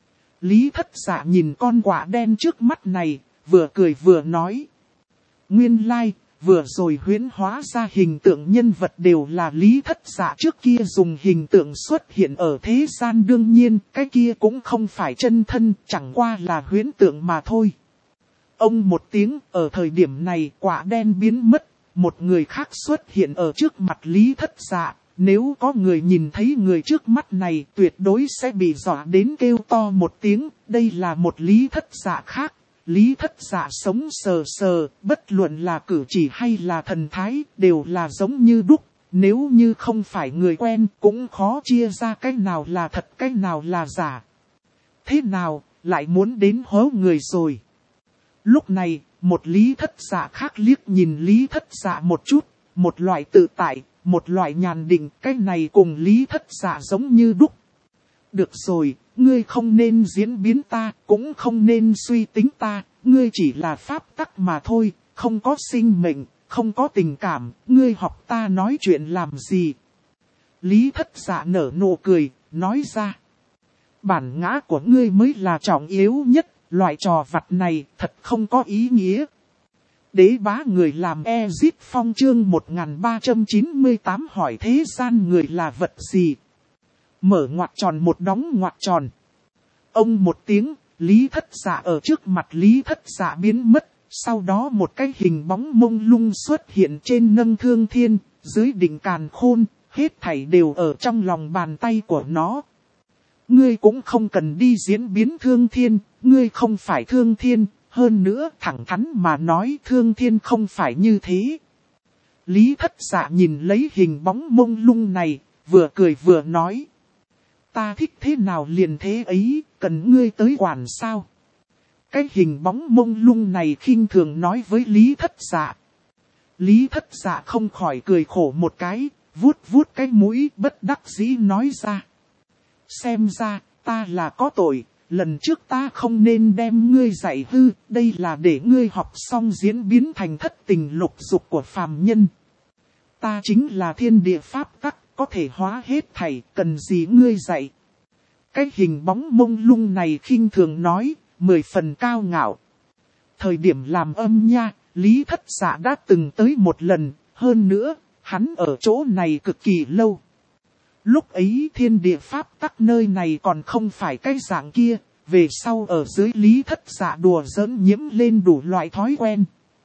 Lý Thất Dạ nhìn con quạ đen trước mắt này, vừa cười vừa nói. Nguyên lai, vừa rồi huyễn hóa ra hình tượng nhân vật đều là Lý Thất Dạ trước kia dùng hình tượng xuất hiện ở thế gian, đương nhiên, cái kia cũng không phải chân thân, chẳng qua là huyễn tượng mà thôi. Ông một tiếng, ở thời điểm này quả đen biến mất, một người khác xuất hiện ở trước mặt Lý Thất Dạ. Nếu có người nhìn thấy người trước mắt này tuyệt đối sẽ bị dọa đến kêu to một tiếng, đây là một Lý Thất Dạ khác. Lý Thất Dạ sống sờ sờ, bất luận là cử chỉ hay là thần thái, đều là giống như đúc. Nếu như không phải người quen, cũng khó chia ra cái nào là thật, cái nào là giả. Thế nào, lại muốn đến hố người rồi? Lúc này, một Lý Thất Dạ khác liếc nhìn Lý Thất Dạ một chút, một loại tự tại, một loại nhàn định, cái này cùng Lý Thất Dạ giống như đúc. Được rồi, ngươi không nên diễn biến ta, cũng không nên suy tính ta, ngươi chỉ là pháp tắc mà thôi, không có sinh mệnh, không có tình cảm, ngươi học ta nói chuyện làm gì? Lý Thất Dạ nở nụ cười, nói ra. Bản ngã của ngươi mới là trọng yếu nhất, loại trò vặt này thật không có ý nghĩa. Đế bá người làm Ezit Phong chương 1398 hỏi thế gian người là vật gì? Mở ngoặc tròn một đóng ngoặc tròn. Ông một tiếng, Lý Thất Dạ ở trước mặt Lý Thất Dạ biến mất. Sau đó một cái hình bóng mông lung xuất hiện trên nâng thương thiên, dưới đỉnh càn khôn, hết thảy đều ở trong lòng bàn tay của nó. Ngươi cũng không cần đi diễn biến thương thiên, ngươi không phải thương thiên, hơn nữa thẳng thắn mà nói thương thiên không phải như thế. Lý Thất Dạ nhìn lấy hình bóng mông lung này, vừa cười vừa nói. Ta thích thế nào liền thế ấy, cần ngươi tới quản sao? Cái hình bóng mông lung này khinh thường nói với Lý Thất Dạ. Lý Thất Dạ không khỏi cười khổ một cái, vuốt vuốt cái mũi bất đắc dĩ nói ra. Xem ra, ta là có tội, lần trước ta không nên đem ngươi dạy hư, đây là để ngươi học xong diễn biến thành thất tình lục dục của phàm nhân. Ta chính là thiên địa pháp tắc, có thể hóa hết thảy, cần gì ngươi dạy. Cái hình bóng mông lung này khinh thường nói, 10 phần cao ngạo. Thời điểm làm âm nha, Lý Thất Dạ đã từng tới một lần, hơn nữa, hắn ở chỗ này cực kỳ lâu. Lúc ấy thiên địa pháp tắc nơi này còn không phải cái dạng kia, về sau ở dưới Lý Thất Dạ đùa giỡn nhiễm lên đủ loại thói quen.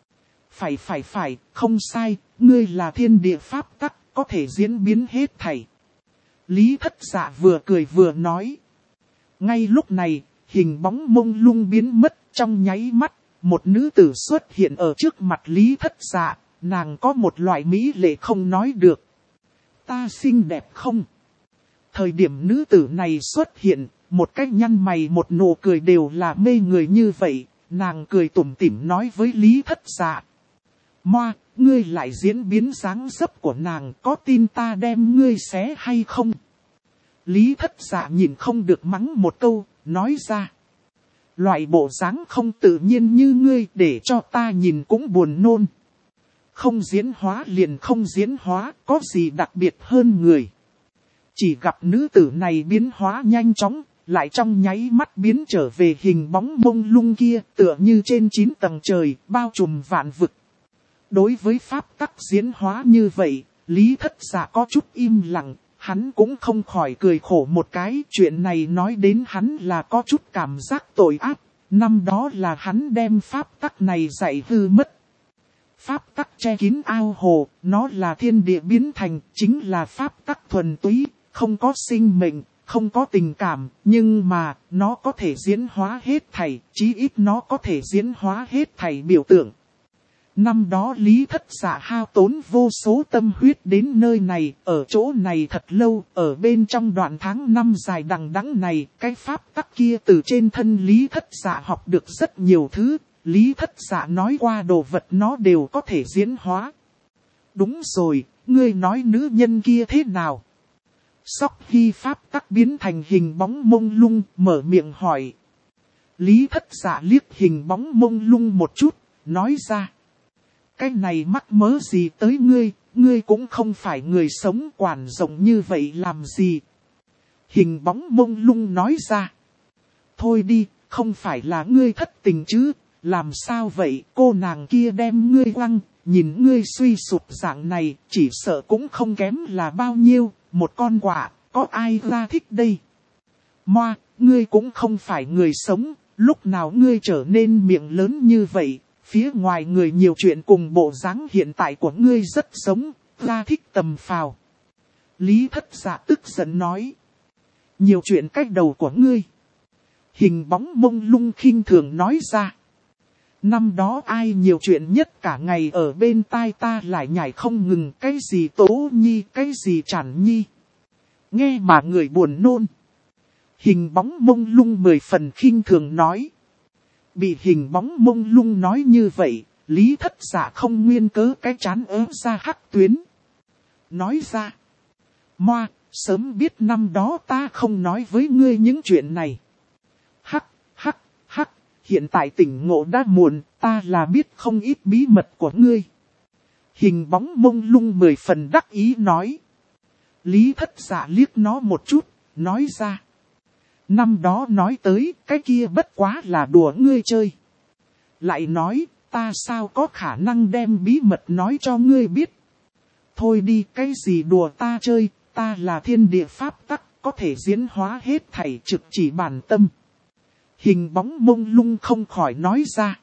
Phải, không sai, ngươi là thiên địa pháp tắc, có thể diễn biến hết thảy. Lý Thất Dạ vừa cười vừa nói. Ngay lúc này, hình bóng mông lung biến mất, trong nháy mắt, một nữ tử xuất hiện ở trước mặt Lý Thất Dạ, nàng có một loại mỹ lệ không nói được. Ta xinh đẹp không? Thời điểm nữ tử này xuất hiện, một cách nhăn mày một nụ cười đều là mê người như vậy, nàng cười tủm tỉm nói với Lý Thất Dạ. Moa, ngươi lại diễn biến dáng dấp của nàng, có tin ta đem ngươi xé hay không? Lý Thất Dạ nhìn không được mắng một câu, nói ra. Loại bộ dáng không tự nhiên như ngươi để cho ta nhìn cũng buồn nôn. Không diễn hóa liền không diễn hóa, có gì đặc biệt hơn người. Chỉ gặp nữ tử này biến hóa nhanh chóng, lại trong nháy mắt biến trở về hình bóng mông lung kia, tựa như trên 9 tầng trời, bao trùm vạn vực. Đối với pháp tắc diễn hóa như vậy, Lý Thất Dạ có chút im lặng, hắn cũng không khỏi cười khổ một cái. Chuyện này nói đến hắn là có chút cảm giác tội ác, năm đó là hắn đem pháp tắc này dạy hư mất. Pháp tắc che kín ao hồ, nó là thiên địa biến thành, chính là pháp tắc thuần túy, không có sinh mệnh, không có tình cảm, nhưng mà, nó có thể diễn hóa hết thảy, chí ít nó có thể diễn hóa hết thảy biểu tượng. Năm đó Lý Thất Dạ hao tốn vô số tâm huyết đến nơi này, ở chỗ này thật lâu, ở bên trong đoạn tháng năm dài đằng đẵng này, cái pháp tắc kia từ trên thân Lý Thất Dạ học được rất nhiều thứ, Lý Thất Dạ nói qua đồ vật nó đều có thể diễn hóa. Đúng rồi, ngươi nói nữ nhân kia thế nào? Sóc Hy pháp tắc biến thành hình bóng mông lung, mở miệng hỏi. Lý Thất Dạ liếc hình bóng mông lung một chút, nói ra. Cái này mắc mớ gì tới ngươi cũng không phải người sống quản rộng như vậy làm gì. Hình bóng mông lung nói ra. Thôi đi, không phải là ngươi thất tình chứ, làm sao vậy, cô nàng kia đem ngươi quăng, nhìn ngươi suy sụp dạng này, chỉ sợ cũng không kém là bao nhiêu, một con quạ, có ai ra thích đây. Moa, ngươi cũng không phải người sống, lúc nào ngươi trở nên miệng lớn như vậy. Phía ngoài người nhiều chuyện cùng bộ dáng hiện tại của ngươi rất giống, ra thích tầm phào. Lý Thất Dạ tức giận nói. Nhiều chuyện cách đầu của ngươi. Hình bóng mông lung khinh thường nói ra. Năm đó ai nhiều chuyện nhất cả ngày ở bên tai ta lại nhảy không ngừng, cái gì Tố Nhi, cái gì Trản Nhi. Nghe mà người buồn nôn. Hình bóng mông lung 10 phần khinh thường nói. Bị hình bóng mông lung nói như vậy, Lý Thất Dạ không nguyên cớ cái chán ớ ra hắc tuyến. Nói ra. Moa, sớm biết năm đó ta không nói với ngươi những chuyện này. Hắc, hiện tại tỉnh ngộ đã muộn, ta là biết không ít bí mật của ngươi. Hình bóng mông lung 10 phần đắc ý nói. Lý Thất Dạ liếc nó một chút, nói ra. Năm đó nói tới, cái kia bất quá là đùa ngươi chơi. Lại nói, ta sao có khả năng đem bí mật nói cho ngươi biết. Thôi đi, cái gì đùa ta chơi, ta là thiên địa pháp tắc, có thể diễn hóa hết thảy trực chỉ bản tâm. Hình bóng mông lung không khỏi nói ra.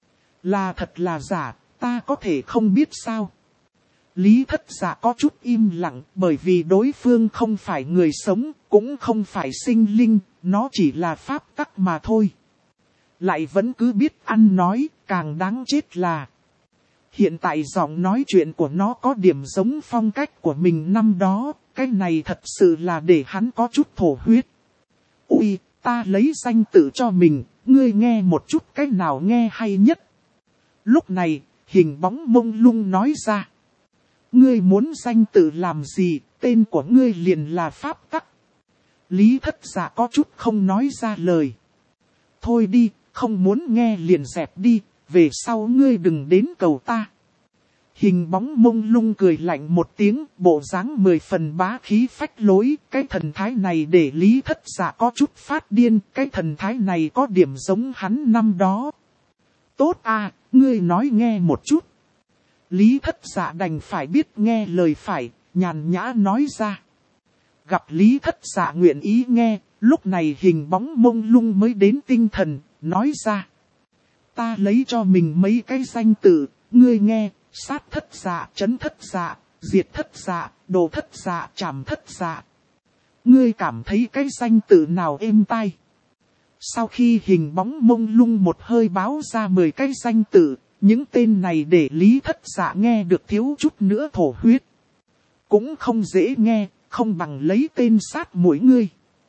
Là thật là giả, ta có thể không biết sao. Lý Thất Dạ có chút im lặng, bởi vì đối phương không phải người sống, cũng không phải sinh linh, nó chỉ là pháp tắc mà thôi. Lại vẫn cứ biết ăn nói, càng đáng chết là. Hiện tại giọng nói chuyện của nó có điểm giống phong cách của mình năm đó, cái này thật sự là để hắn có chút thổ huyết. Ui, ta lấy danh tự cho mình, ngươi nghe một chút cái nào nghe hay nhất. Lúc này, hình bóng mông lung nói ra. Ngươi muốn danh tự làm gì, tên của ngươi liền là pháp tắc. Lý Thất Dạ có chút không nói ra lời. Thôi đi, không muốn nghe liền dẹp đi, về sau ngươi đừng đến cầu ta. Hình bóng mông lung cười lạnh một tiếng, bộ dáng 10 phần bá khí phách lối, cái thần thái này để Lý Thất Dạ có chút phát điên, cái thần thái này có điểm giống hắn năm đó. Tốt à, ngươi nói nghe một chút. Lý Thất Dạ đành phải biết nghe lời phải, nhàn nhã nói ra. Gặp Lý Thất Dạ nguyện ý nghe, lúc này hình bóng mông lung mới đến tinh thần, nói ra. Ta lấy cho mình mấy cái danh tự, ngươi nghe, sát thất dạ, chấn thất dạ, diệt thất dạ, đồ thất dạ, trảm thất dạ. Ngươi cảm thấy cái danh tự nào êm tai? Sau khi hình bóng mông lung một hơi báo ra 10 cái danh tự, những tên này để Lý Thất Dạ nghe được thiếu chút nữa thổ huyết. Cũng không dễ nghe, không bằng lấy tên sát mũi ngươi.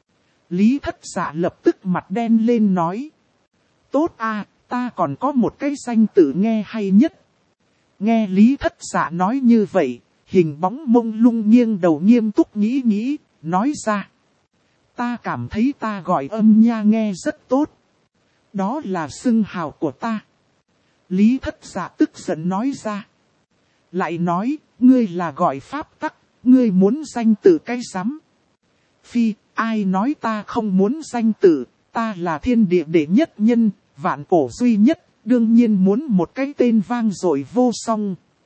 Lý Thất Dạ lập tức mặt đen lên nói. Tốt à, ta còn có một cái danh tự nghe hay nhất. Nghe Lý Thất Dạ nói như vậy, hình bóng mông lung nghiêng đầu nghiêm túc nghĩ, nói ra. Ta cảm thấy ta gọi âm nha nghe rất tốt. Đó là xưng hào của ta. Lý Thất Dạ tức giận nói ra. Lại nói, ngươi là gọi pháp tắc, ngươi muốn danh tự cái rắm. Phi, ai nói ta không muốn danh tự, ta là thiên địa đệ nhất nhân, vạn cổ duy nhất, đương nhiên muốn một cái tên vang dội vô song.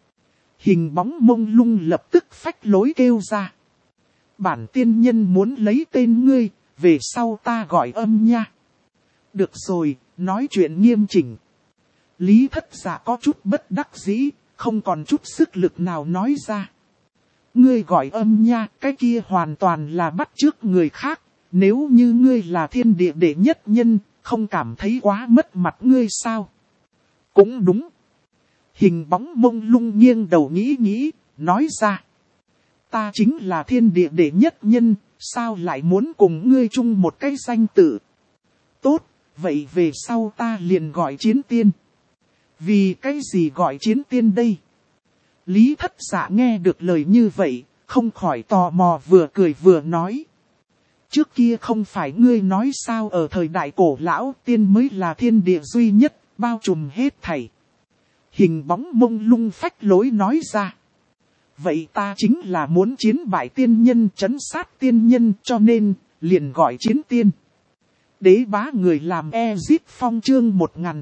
Hình bóng mông lung lập tức phách lối kêu ra. Bản tiên nhân muốn lấy tên ngươi, về sau ta gọi âm nha. Được rồi, nói chuyện nghiêm chỉnh. Lý Thất Dạ có chút bất đắc dĩ, không còn chút sức lực nào nói ra. Ngươi gọi âm nha, cái kia hoàn toàn là bắt chước người khác. Nếu như ngươi là thiên địa đệ nhất nhân, không cảm thấy quá mất mặt ngươi sao? Cũng đúng. Hình bóng mông lung nghiêng đầu nghĩ, nói ra. Ta chính là thiên địa đệ nhất nhân, sao lại muốn cùng ngươi chung một cái danh tự? Tốt, vậy về sau ta liền gọi Chiến Tiên. Vì cái gì gọi Chiến Tiên đây? Lý Thất Dạ nghe được lời như vậy, không khỏi tò mò vừa cười vừa nói. Trước kia không phải ngươi nói sao ở thời đại cổ lão tiên mới là thiên địa duy nhất, bao trùm hết thảy. Hình bóng mông lung phách lối nói ra. Vậy ta chính là muốn chiến bại tiên nhân trấn sát tiên nhân cho nên liền gọi Chiến Tiên. Đế bá người làm Ezip Phong chương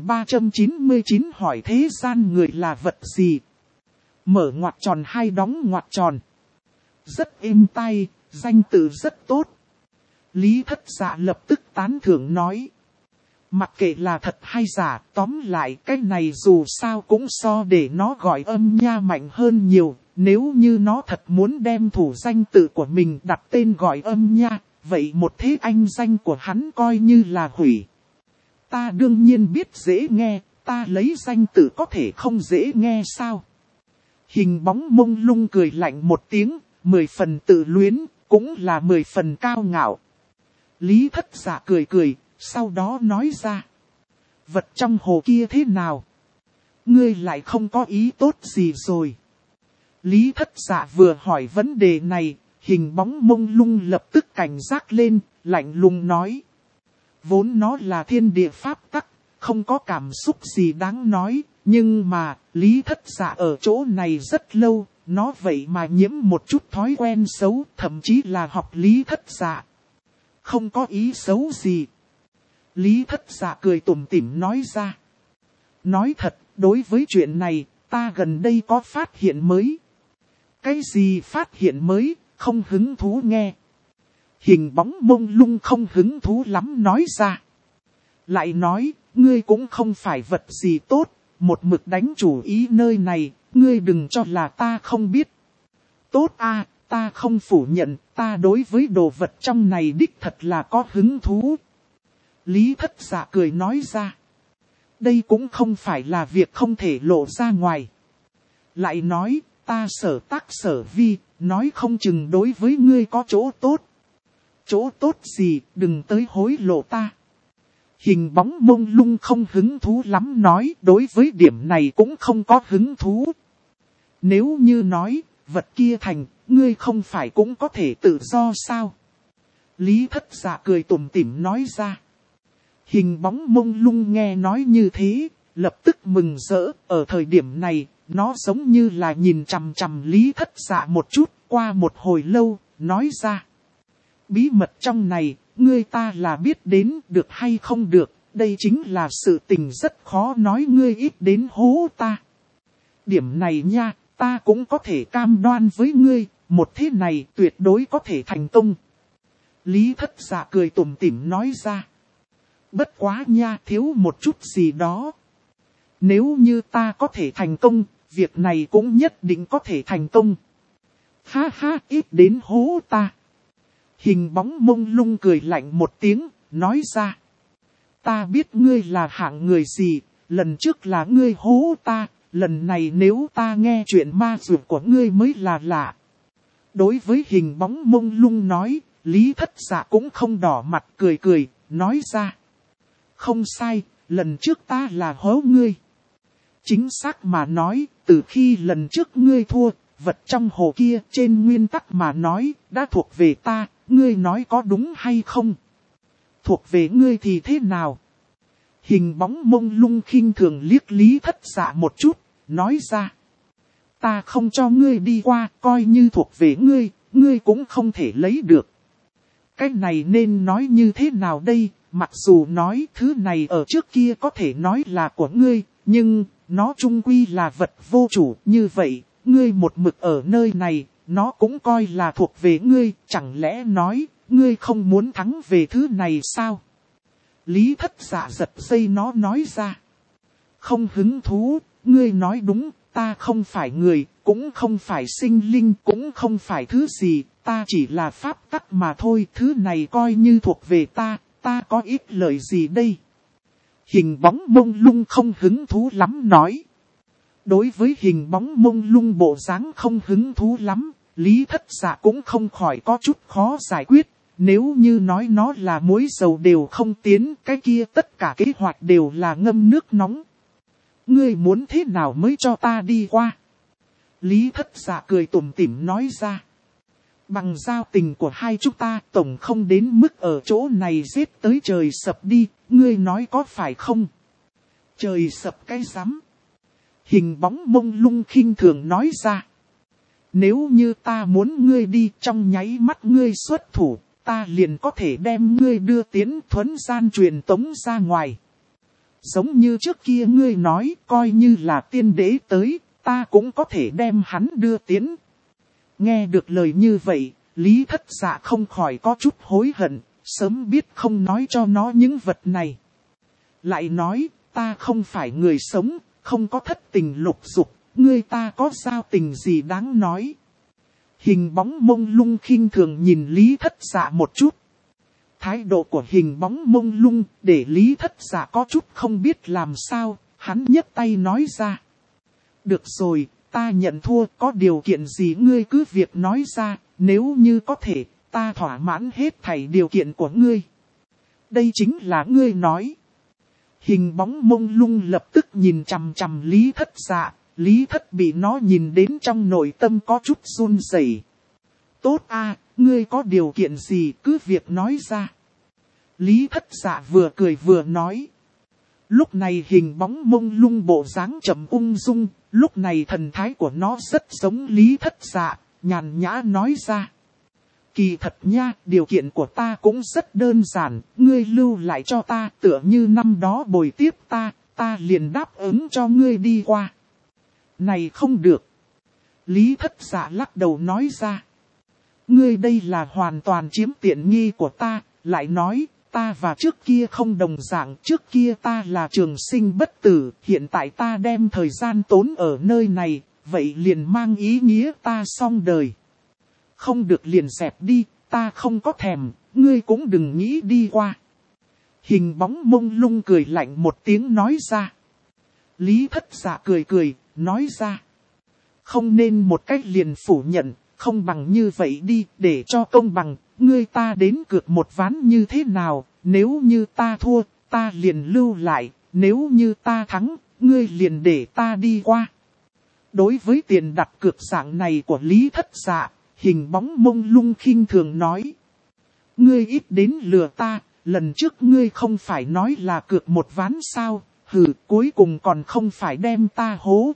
1399 hỏi thế gian người là vật gì? Mở ngoặc tròn hay đóng ngoặc tròn. Rất êm tai, danh từ rất tốt. Lý Thất Dạ lập tức tán thưởng nói. Mặc kệ là thật hay giả, tóm lại cái này dù sao cũng so để nó gọi âm nha mạnh hơn nhiều. Nếu như nó thật muốn đem thủ danh tự của mình đặt tên gọi âm nha, vậy một thế anh danh của hắn coi như là hủy. Ta đương nhiên biết dễ nghe, ta lấy danh tự có thể không dễ nghe sao? Hình bóng mông lung cười lạnh một tiếng, 10 phần tự luyến, cũng là 10 phần cao ngạo. Lý Thất Dạ cười, sau đó nói ra. Vật trong hồ kia thế nào? Ngươi lại không có ý tốt gì rồi. Lý Thất Dạ vừa hỏi vấn đề này, hình bóng mông lung lập tức cảnh giác lên, lạnh lùng nói. Vốn nó là thiên địa pháp tắc, không có cảm xúc gì đáng nói, nhưng mà, Lý Thất Dạ ở chỗ này rất lâu, nó vậy mà nhiễm một chút thói quen xấu, thậm chí là học Lý Thất Dạ. Không có ý xấu gì. Lý Thất Dạ cười tủm tỉm nói ra. Nói thật, đối với chuyện này, ta gần đây có phát hiện mới. Cái gì phát hiện mới, không hứng thú nghe. Hình bóng mông lung không hứng thú lắm nói ra. Lại nói, ngươi cũng không phải vật gì tốt, một mực đánh chủ ý nơi này, ngươi đừng cho là ta không biết. Tốt a, ta không phủ nhận, ta đối với đồ vật trong này đích thật là có hứng thú. Lý Thất Dạ cười nói ra. Đây cũng không phải là việc không thể lộ ra ngoài. Lại nói, ta sở tác sở vi, nói không chừng đối với ngươi có chỗ tốt. Chỗ tốt gì, đừng tới hối lộ ta. Hình bóng mông lung không hứng thú lắm nói, đối với điểm này cũng không có hứng thú. Nếu như nói, vật kia thành, ngươi không phải cũng có thể tự do sao? Lý Thất Dạ cười tủm tỉm nói ra. Hình bóng mông lung nghe nói như thế, lập tức mừng rỡ, ở thời điểm này, nó giống như là nhìn chằm chằm Lý Thất Dạ một chút, qua một hồi lâu, nói ra. Bí mật trong này, ngươi ta là biết đến được hay không được, đây chính là sự tình rất khó nói ngươi ít đến hố ta. Điểm này nha, ta cũng có thể cam đoan với ngươi, một thế này tuyệt đối có thể thành công. Lý Thất Dạ cười tủm tỉm nói ra. Bất quá nha, thiếu một chút gì đó. Nếu như ta có thể thành công, việc này cũng nhất định có thể thành công. Ha ha, ít đến hố ta. Hình bóng mông lung cười lạnh một tiếng, nói ra. Ta biết ngươi là hạng người gì, lần trước là ngươi hố ta, lần này nếu ta nghe chuyện ma dược của ngươi mới là lạ. Đối với hình bóng mông lung nói, Lý Thất Dạ cũng không đỏ mặt cười, nói ra. Không sai, lần trước ta là hố ngươi. Chính xác mà nói, từ khi lần trước ngươi thua, vật trong hồ kia trên nguyên tắc mà nói, đã thuộc về ta, ngươi nói có đúng hay không? Thuộc về ngươi thì thế nào? Hình bóng mông lung khinh thường liếc Lý Thất Dạ một chút, nói ra. Ta không cho ngươi đi qua, coi như thuộc về ngươi, ngươi cũng không thể lấy được. Cái này nên nói như thế nào đây? Mặc dù nói thứ này ở trước kia có thể nói là của ngươi, nhưng nó chung quy là vật vô chủ, như vậy, ngươi một mực ở nơi này, nó cũng coi là thuộc về ngươi, chẳng lẽ nói, ngươi không muốn thắng về thứ này sao? Lý Thất Dạ giật dây nó nói ra. Không hứng thú, ngươi nói đúng, ta không phải người, cũng không phải sinh linh, cũng không phải thứ gì, ta chỉ là pháp tắc mà thôi, thứ này coi như thuộc về ta có ít lời gì đây? Hình bóng mông lung không hứng thú lắm nói. Đối với hình bóng mông lung bộ dáng không hứng thú lắm, Lý Thất Dạ cũng không khỏi có chút khó giải quyết. Nếu như nói nó là muối dầu đều không tiến, cái kia tất cả kế hoạch đều là ngâm nước nóng. Ngươi muốn thế nào mới cho ta đi qua? Lý Thất Dạ cười tủm tỉm nói ra. Bằng giao tình của hai chúng ta tổng không đến mức ở chỗ này giết tới trời sập đi, ngươi nói có phải không? Trời sập cái rắm. Hình bóng mông lung khinh thường nói ra. Nếu như ta muốn ngươi đi trong nháy mắt ngươi xuất thủ, ta liền có thể đem ngươi đưa tiến thuấn gian truyền tống ra ngoài. Giống như trước kia ngươi nói, coi như là tiên đế tới, ta cũng có thể đem hắn đưa tiến. Nghe được lời như vậy, Lý Thất Dạ không khỏi có chút hối hận, sớm biết không nói cho nó những vật này. Lại nói, ta không phải người sống, không có thất tình lục dục, ngươi ta có giao tình gì đáng nói. Hình bóng mông lung khinh thường nhìn Lý Thất Dạ một chút. Thái độ của hình bóng mông lung để Lý Thất Dạ có chút không biết làm sao, hắn nhấc tay nói ra. Được rồi, ta nhận thua, có điều kiện gì ngươi cứ việc nói ra, nếu như có thể, ta thỏa mãn hết thảy điều kiện của ngươi. Đây chính là ngươi nói. Hình bóng mông lung lập tức nhìn chằm chằm Lý Thất Dạ, Lý Thất bị nó nhìn đến trong nội tâm có chút run rẩy. Tốt a, ngươi có điều kiện gì cứ việc nói ra. Lý Thất Dạ vừa cười vừa nói. Lúc này hình bóng mông lung bộ dáng trầm ung dung, lúc này thần thái của nó rất giống Lý Thất Dạ, nhàn nhã nói ra. Kỳ thật nha, điều kiện của ta cũng rất đơn giản, ngươi lưu lại cho ta tựa như năm đó bồi tiếp ta liền đáp ứng cho ngươi đi qua. Này không được. Lý Thất Dạ lắc đầu nói ra. Ngươi đây là hoàn toàn chiếm tiện nghi của ta, lại nói, ta và trước kia không đồng dạng, trước kia ta là trường sinh bất tử, hiện tại ta đem thời gian tốn ở nơi này, vậy liền mang ý nghĩa ta xong đời. Không được liền dẹp đi, ta không có thèm, ngươi cũng đừng nghĩ đi qua. Hình bóng mông lung cười lạnh một tiếng nói ra. Lý Thất Dạ cười cười, nói ra. Không nên một cách liền phủ nhận, không bằng như vậy đi, để cho công bằng, ngươi ta đến cược một ván như thế nào, nếu như ta thua, ta liền lưu lại, nếu như ta thắng, ngươi liền để ta đi qua. Đối với tiền đặt cược dạng này của Lý Thất Dạ, hình bóng mông lung khinh thường nói. Ngươi ít đến lừa ta, lần trước ngươi không phải nói là cược một ván sao, hừ, cuối cùng còn không phải đem ta hố.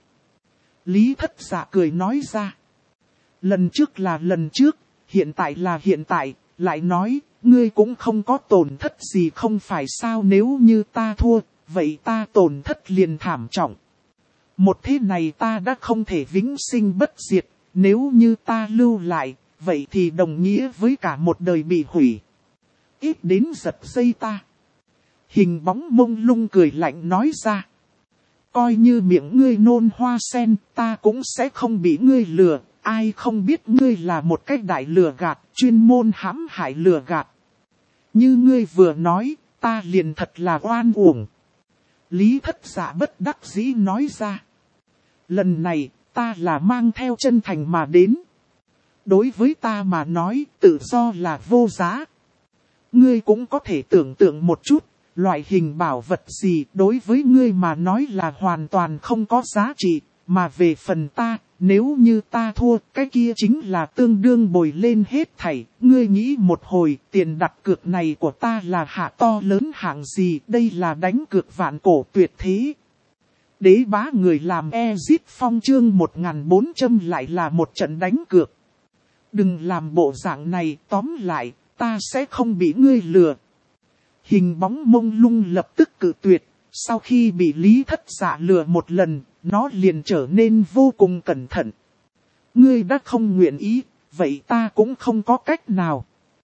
Lý Thất Dạ cười nói ra. Lần trước là lần trước, hiện tại là hiện tại, lại nói, ngươi cũng không có tổn thất gì không phải sao, nếu như ta thua, vậy ta tổn thất liền thảm trọng. Một thế này ta đã không thể vĩnh sinh bất diệt, nếu như ta lưu lại, vậy thì đồng nghĩa với cả một đời bị hủy. Ít đến giật dây ta. Hình bóng mông lung cười lạnh nói ra. Coi như miệng ngươi nôn hoa sen, ta cũng sẽ không bị ngươi lừa. Ai không biết ngươi là một cái đại lừa gạt, chuyên môn hãm hại lừa gạt. Như ngươi vừa nói, ta liền thật là oan uổng. Lý Thất Dạ bất đắc dĩ nói ra. Lần này, ta là mang theo chân thành mà đến. Đối với ta mà nói, tự do là vô giá. Ngươi cũng có thể tưởng tượng một chút, loại hình bảo vật gì đối với ngươi mà nói là hoàn toàn không có giá trị, mà về phần ta, nếu như ta thua, cái kia chính là tương đương bồi lên hết thảy. Ngươi nghĩ một hồi, tiền đặt cược này của ta là hạ to lớn hạng gì, đây là đánh cược vạn cổ tuyệt thế. Đế bá người làm Exit Phong chương 1400 lại là một trận đánh cược. Đừng làm bộ dạng này, tóm lại, ta sẽ không bị ngươi lừa. Hình bóng mông lung lập tức cự tuyệt, sau khi bị Lý Thất Dạ lừa một lần, nó liền trở nên vô cùng cẩn thận. Ngươi đã không nguyện ý, vậy ta cũng không có cách nào.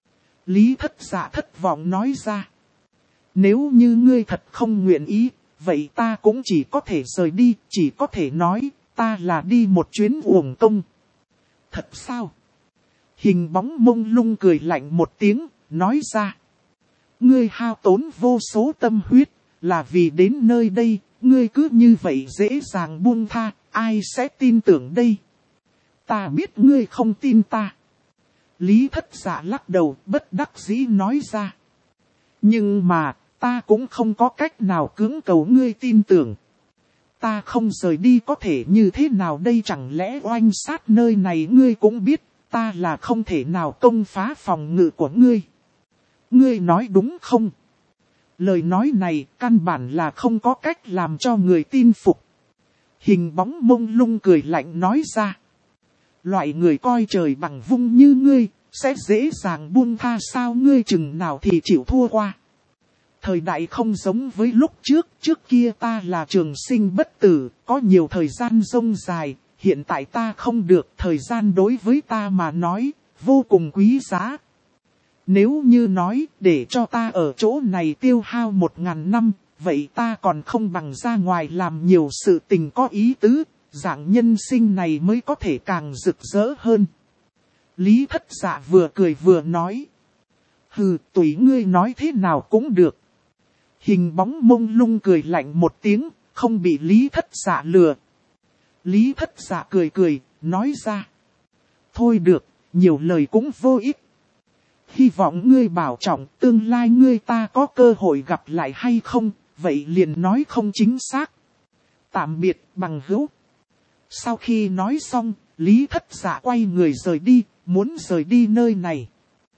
Lý Thất Dạ thất vọng nói ra. Nếu như ngươi thật không nguyện ý, vậy ta cũng chỉ có thể rời đi, chỉ có thể nói, ta là đi một chuyến uổng công. Thật sao? Hình bóng mông lung cười lạnh một tiếng, nói ra. Ngươi hao tốn vô số tâm huyết, là vì đến nơi đây, ngươi cứ như vậy dễ dàng buông tha, ai sẽ tin tưởng đây? Ta biết ngươi không tin ta. Lý Thất Dạ lắc đầu, bất đắc dĩ nói ra. Nhưng mà, ta cũng không có cách nào cưỡng cầu ngươi tin tưởng. Ta không rời đi có thể như thế nào đây, chẳng lẽ oanh sát nơi này ngươi cũng biết, ta là không thể nào công phá phòng ngự của ngươi. Ngươi nói đúng không? Lời nói này căn bản là không có cách làm cho người tin phục. Hình bóng mông lung cười lạnh nói ra. Loại người coi trời bằng vung như ngươi, sẽ dễ dàng buông tha sao, ngươi chừng nào thì chịu thua qua. Thời đại không giống với lúc trước kia ta là trường sinh bất tử, có nhiều thời gian rông dài, hiện tại ta không được, thời gian đối với ta mà nói, vô cùng quý giá. Nếu như nói, để cho ta ở chỗ này tiêu hao 1000 năm, vậy ta còn không bằng ra ngoài làm nhiều sự tình có ý tứ, dạng nhân sinh này mới có thể càng rực rỡ hơn. Lý Thất Dạ vừa cười vừa nói. Hừ, tùy ngươi nói thế nào cũng được. Hình bóng mông lung cười lạnh một tiếng, không bị Lý Thất Dạ lừa. Lý Thất Dạ cười cười, nói ra. Thôi được, nhiều lời cũng vô ích. Hy vọng ngươi bảo trọng, tương lai ngươi ta có cơ hội gặp lại hay không, vậy liền nói không chính xác. Tạm biệt, bằng hữu. Sau khi nói xong, Lý Thất Dạ quay người rời đi, muốn rời đi nơi này.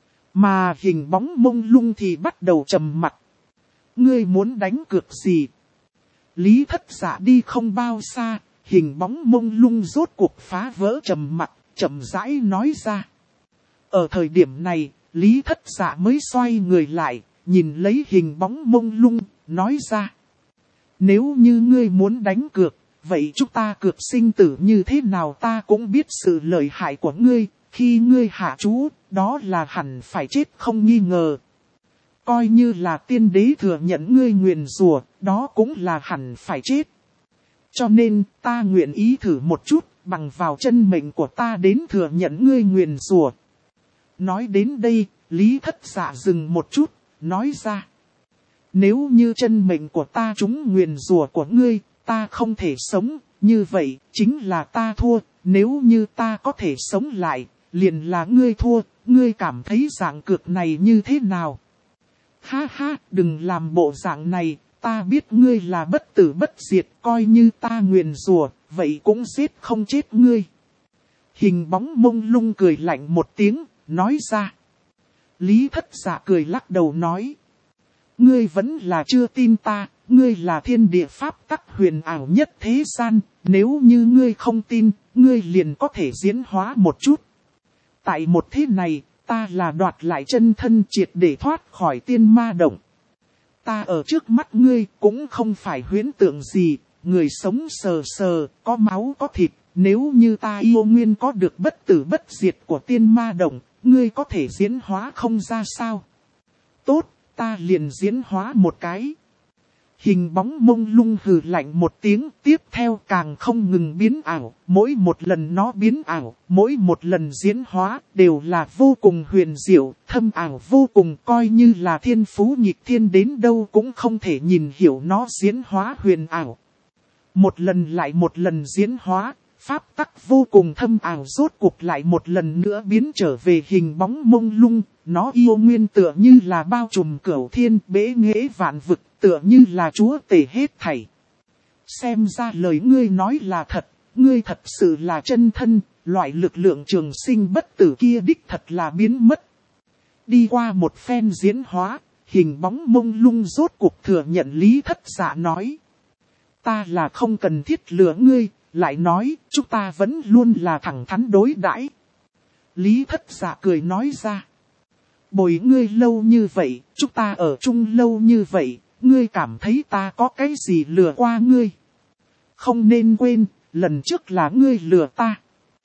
Mà hình bóng mông lung thì bắt đầu trầm mặc. Ngươi muốn đánh cược gì? Lý Thất Dạ đi không bao xa, hình bóng mông lung rốt cuộc phá vỡ trầm mặc, chậm rãi nói ra. Ở thời điểm này, Lý Thất Dạ mới xoay người lại, nhìn lấy hình bóng mông lung, nói ra. Nếu như ngươi muốn đánh cược, vậy chúng ta cược sinh tử như thế nào, ta cũng biết sự lợi hại của ngươi, khi ngươi hạ chú, đó là hẳn phải chết không nghi ngờ. Coi như là tiên đế thừa nhận ngươi nguyền rủa, đó cũng là hẳn phải chết. Cho nên, ta nguyện ý thử một chút, bằng vào chân mệnh của ta đến thừa nhận ngươi nguyền rủa. Nói đến đây, Lý Thất Dạ dừng một chút, nói ra. Nếu như chân mệnh của ta trúng nguyền rủa của ngươi, ta không thể sống, như vậy, chính là ta thua, nếu như ta có thể sống lại, liền là ngươi thua, ngươi cảm thấy dạng cược này như thế nào? Ha ha, đừng làm bộ dạng này, ta biết ngươi là bất tử bất diệt, coi như ta nguyền rủa, vậy cũng giết không chết ngươi. Hình bóng mông lung cười lạnh một tiếng, nói ra. Lý Thất Dạ cười lắc đầu nói. Ngươi vẫn là chưa tin ta, ngươi là thiên địa pháp tắc huyền ảo nhất thế gian, nếu như ngươi không tin, ngươi liền có thể diễn hóa một chút. Tại một thế này, ta là đoạt lại chân thân triệt để thoát khỏi tiên ma động. Ta ở trước mắt ngươi cũng không phải huyễn tượng gì, người sống sờ sờ, có máu có thịt, nếu như ta yêu nguyên có được bất tử bất diệt của tiên ma động, ngươi có thể diễn hóa không ra sao? Tốt, ta liền diễn hóa một cái. Hình bóng mông lung hừ lạnh một tiếng, tiếp theo càng không ngừng biến ảo, mỗi một lần nó biến ảo, mỗi một lần diễn hóa đều là vô cùng huyền diệu, thâm ảo vô cùng, coi như là thiên phú nghịch thiên đến đâu cũng không thể nhìn hiểu nó diễn hóa huyền ảo. Một lần lại một lần diễn hóa, pháp tắc vô cùng thâm ảo rốt cuộc lại một lần nữa biến trở về hình bóng mông lung, nó yêu nguyên tựa như là bao trùm cửu thiên bế nghệ vạn vực, tựa như là chúa tể hết thảy. Xem ra lời ngươi nói là thật, ngươi thật sự là chân thân, loại lực lượng trường sinh bất tử kia đích thật là biến mất. Đi qua một phen diễn hóa, hình bóng mông lung rốt cuộc thừa nhận Lý Thất Dạ nói. Ta là không cần thiết lừa ngươi, lại nói, chúng ta vẫn luôn là thẳng thắn đối đãi. Lý Thất Dạ cười nói ra. Bồi ngươi lâu như vậy, chúng ta ở chung lâu như vậy, ngươi cảm thấy ta có cái gì lừa qua ngươi? Không nên quên, lần trước là ngươi lừa ta.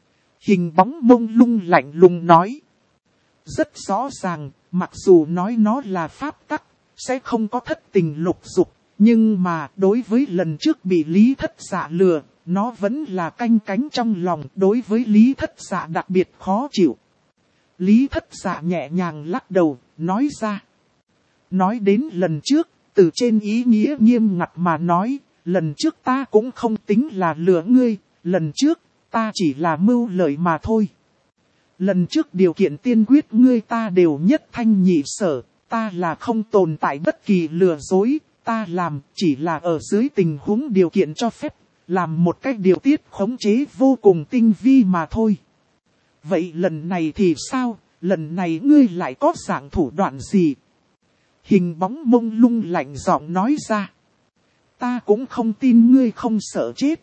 Hình bóng mông lung lạnh lùng nói. Rất rõ ràng, mặc dù nói nó là pháp tắc, sẽ không có thất tình lục dục, nhưng mà đối với lần trước bị Lý Thất Dạ lừa, nó vẫn là canh cánh trong lòng, đối với Lý Thất Dạ đặc biệt khó chịu. Lý Thất Dạ nhẹ nhàng lắc đầu, nói ra. Nói đến lần trước, từ trên ý nghĩa nghiêm ngặt mà nói, lần trước ta cũng không tính là lừa ngươi, lần trước ta chỉ là mưu lợi mà thôi. Lần trước điều kiện tiên quyết ngươi ta đều nhất thanh nhị sở, ta là không tồn tại bất kỳ lừa dối, ta làm chỉ là ở dưới tình huống điều kiện cho phép, làm một cách điều tiết khống chế vô cùng tinh vi mà thôi. Vậy lần này thì sao, lần này ngươi lại có dạng thủ đoạn gì? Hình bóng mông lung lạnh giọng nói ra. Ta cũng không tin ngươi không sợ chết.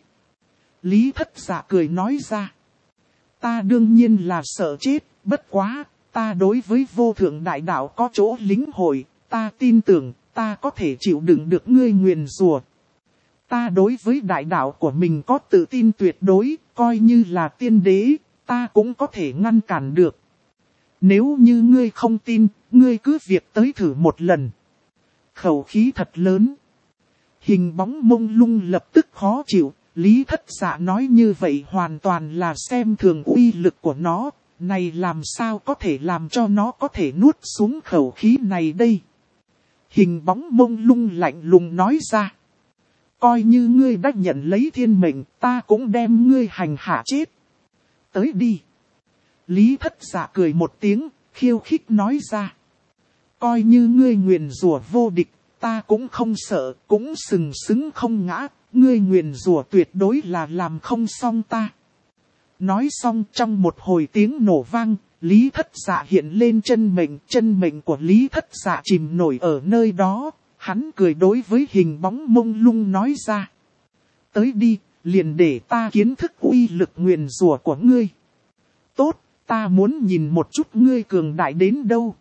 Lý Thất Dạ cười nói ra. Ta đương nhiên là sợ chết, bất quá, ta đối với vô thượng đại đạo có chỗ lính hội, ta tin tưởng, ta có thể chịu đựng được ngươi nguyền rủa. Ta đối với đại đạo của mình có tự tin tuyệt đối, coi như là tiên đế, ta cũng có thể ngăn cản được. Nếu như ngươi không tin, ngươi cứ việc tới thử một lần. Khẩu khí thật lớn. Hình bóng mông lung lập tức khó chịu. Lý Thất Dạ nói như vậy hoàn toàn là xem thường uy lực của nó. Này làm sao có thể làm cho nó có thể nuốt xuống khẩu khí này đây. Hình bóng mông lung lạnh lùng nói ra. Coi như ngươi đã nhận lấy thiên mệnh, ta cũng đem ngươi hành hạ chết. Tới đi. Lý Thất Dạ cười một tiếng, khiêu khích nói ra. Coi như ngươi nguyền rủa vô địch, ta cũng không sợ, cũng sừng sững không ngã, ngươi nguyền rủa tuyệt đối là làm không xong ta. Nói xong trong một hồi tiếng nổ vang, Lý Thất Dạ hiện lên chân mệnh của Lý Thất Dạ chìm nổi ở nơi đó, hắn cười đối với hình bóng mông lung nói ra. Tới đi, liền để ta kiến thức uy lực nguyền rủa của ngươi. Tốt, ta muốn nhìn một chút ngươi cường đại đến đâu.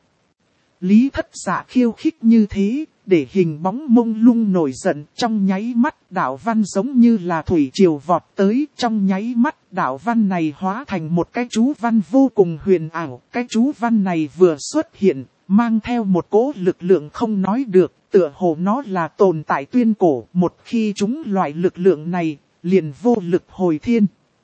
Lý Thất Dạ khiêu khích như thế, để hình bóng mông lung nổi giận, trong nháy mắt đạo văn giống như là thủy triều vọt tới, trong nháy mắt đạo văn này hóa thành một cái chú văn vô cùng huyền ảo, cái chú văn này vừa xuất hiện, mang theo một cỗ lực lượng không nói được, tựa hồ nó là tồn tại tuyên cổ, một khi chúng loại lực lượng này, liền vô lực hồi thiên.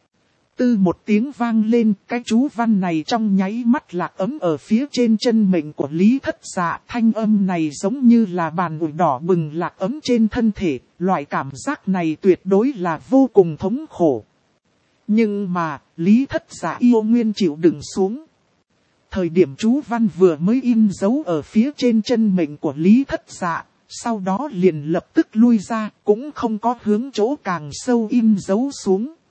Tư một tiếng vang lên, cái chú văn này trong nháy mắt lạc ấm ở phía trên chân mệnh của Lý Thất Dạ. Thanh âm này giống như là bàn ủi đỏ bừng lạc ấm trên thân thể, loại cảm giác này tuyệt đối là vô cùng thống khổ. Nhưng mà, Lý Thất Dạ yêu nguyên chịu đựng xuống. Thời điểm chú văn vừa mới in dấu ở phía trên chân mệnh của Lý Thất Dạ, sau đó liền lập tức lui ra, cũng không có hướng chỗ càng sâu in dấu xuống.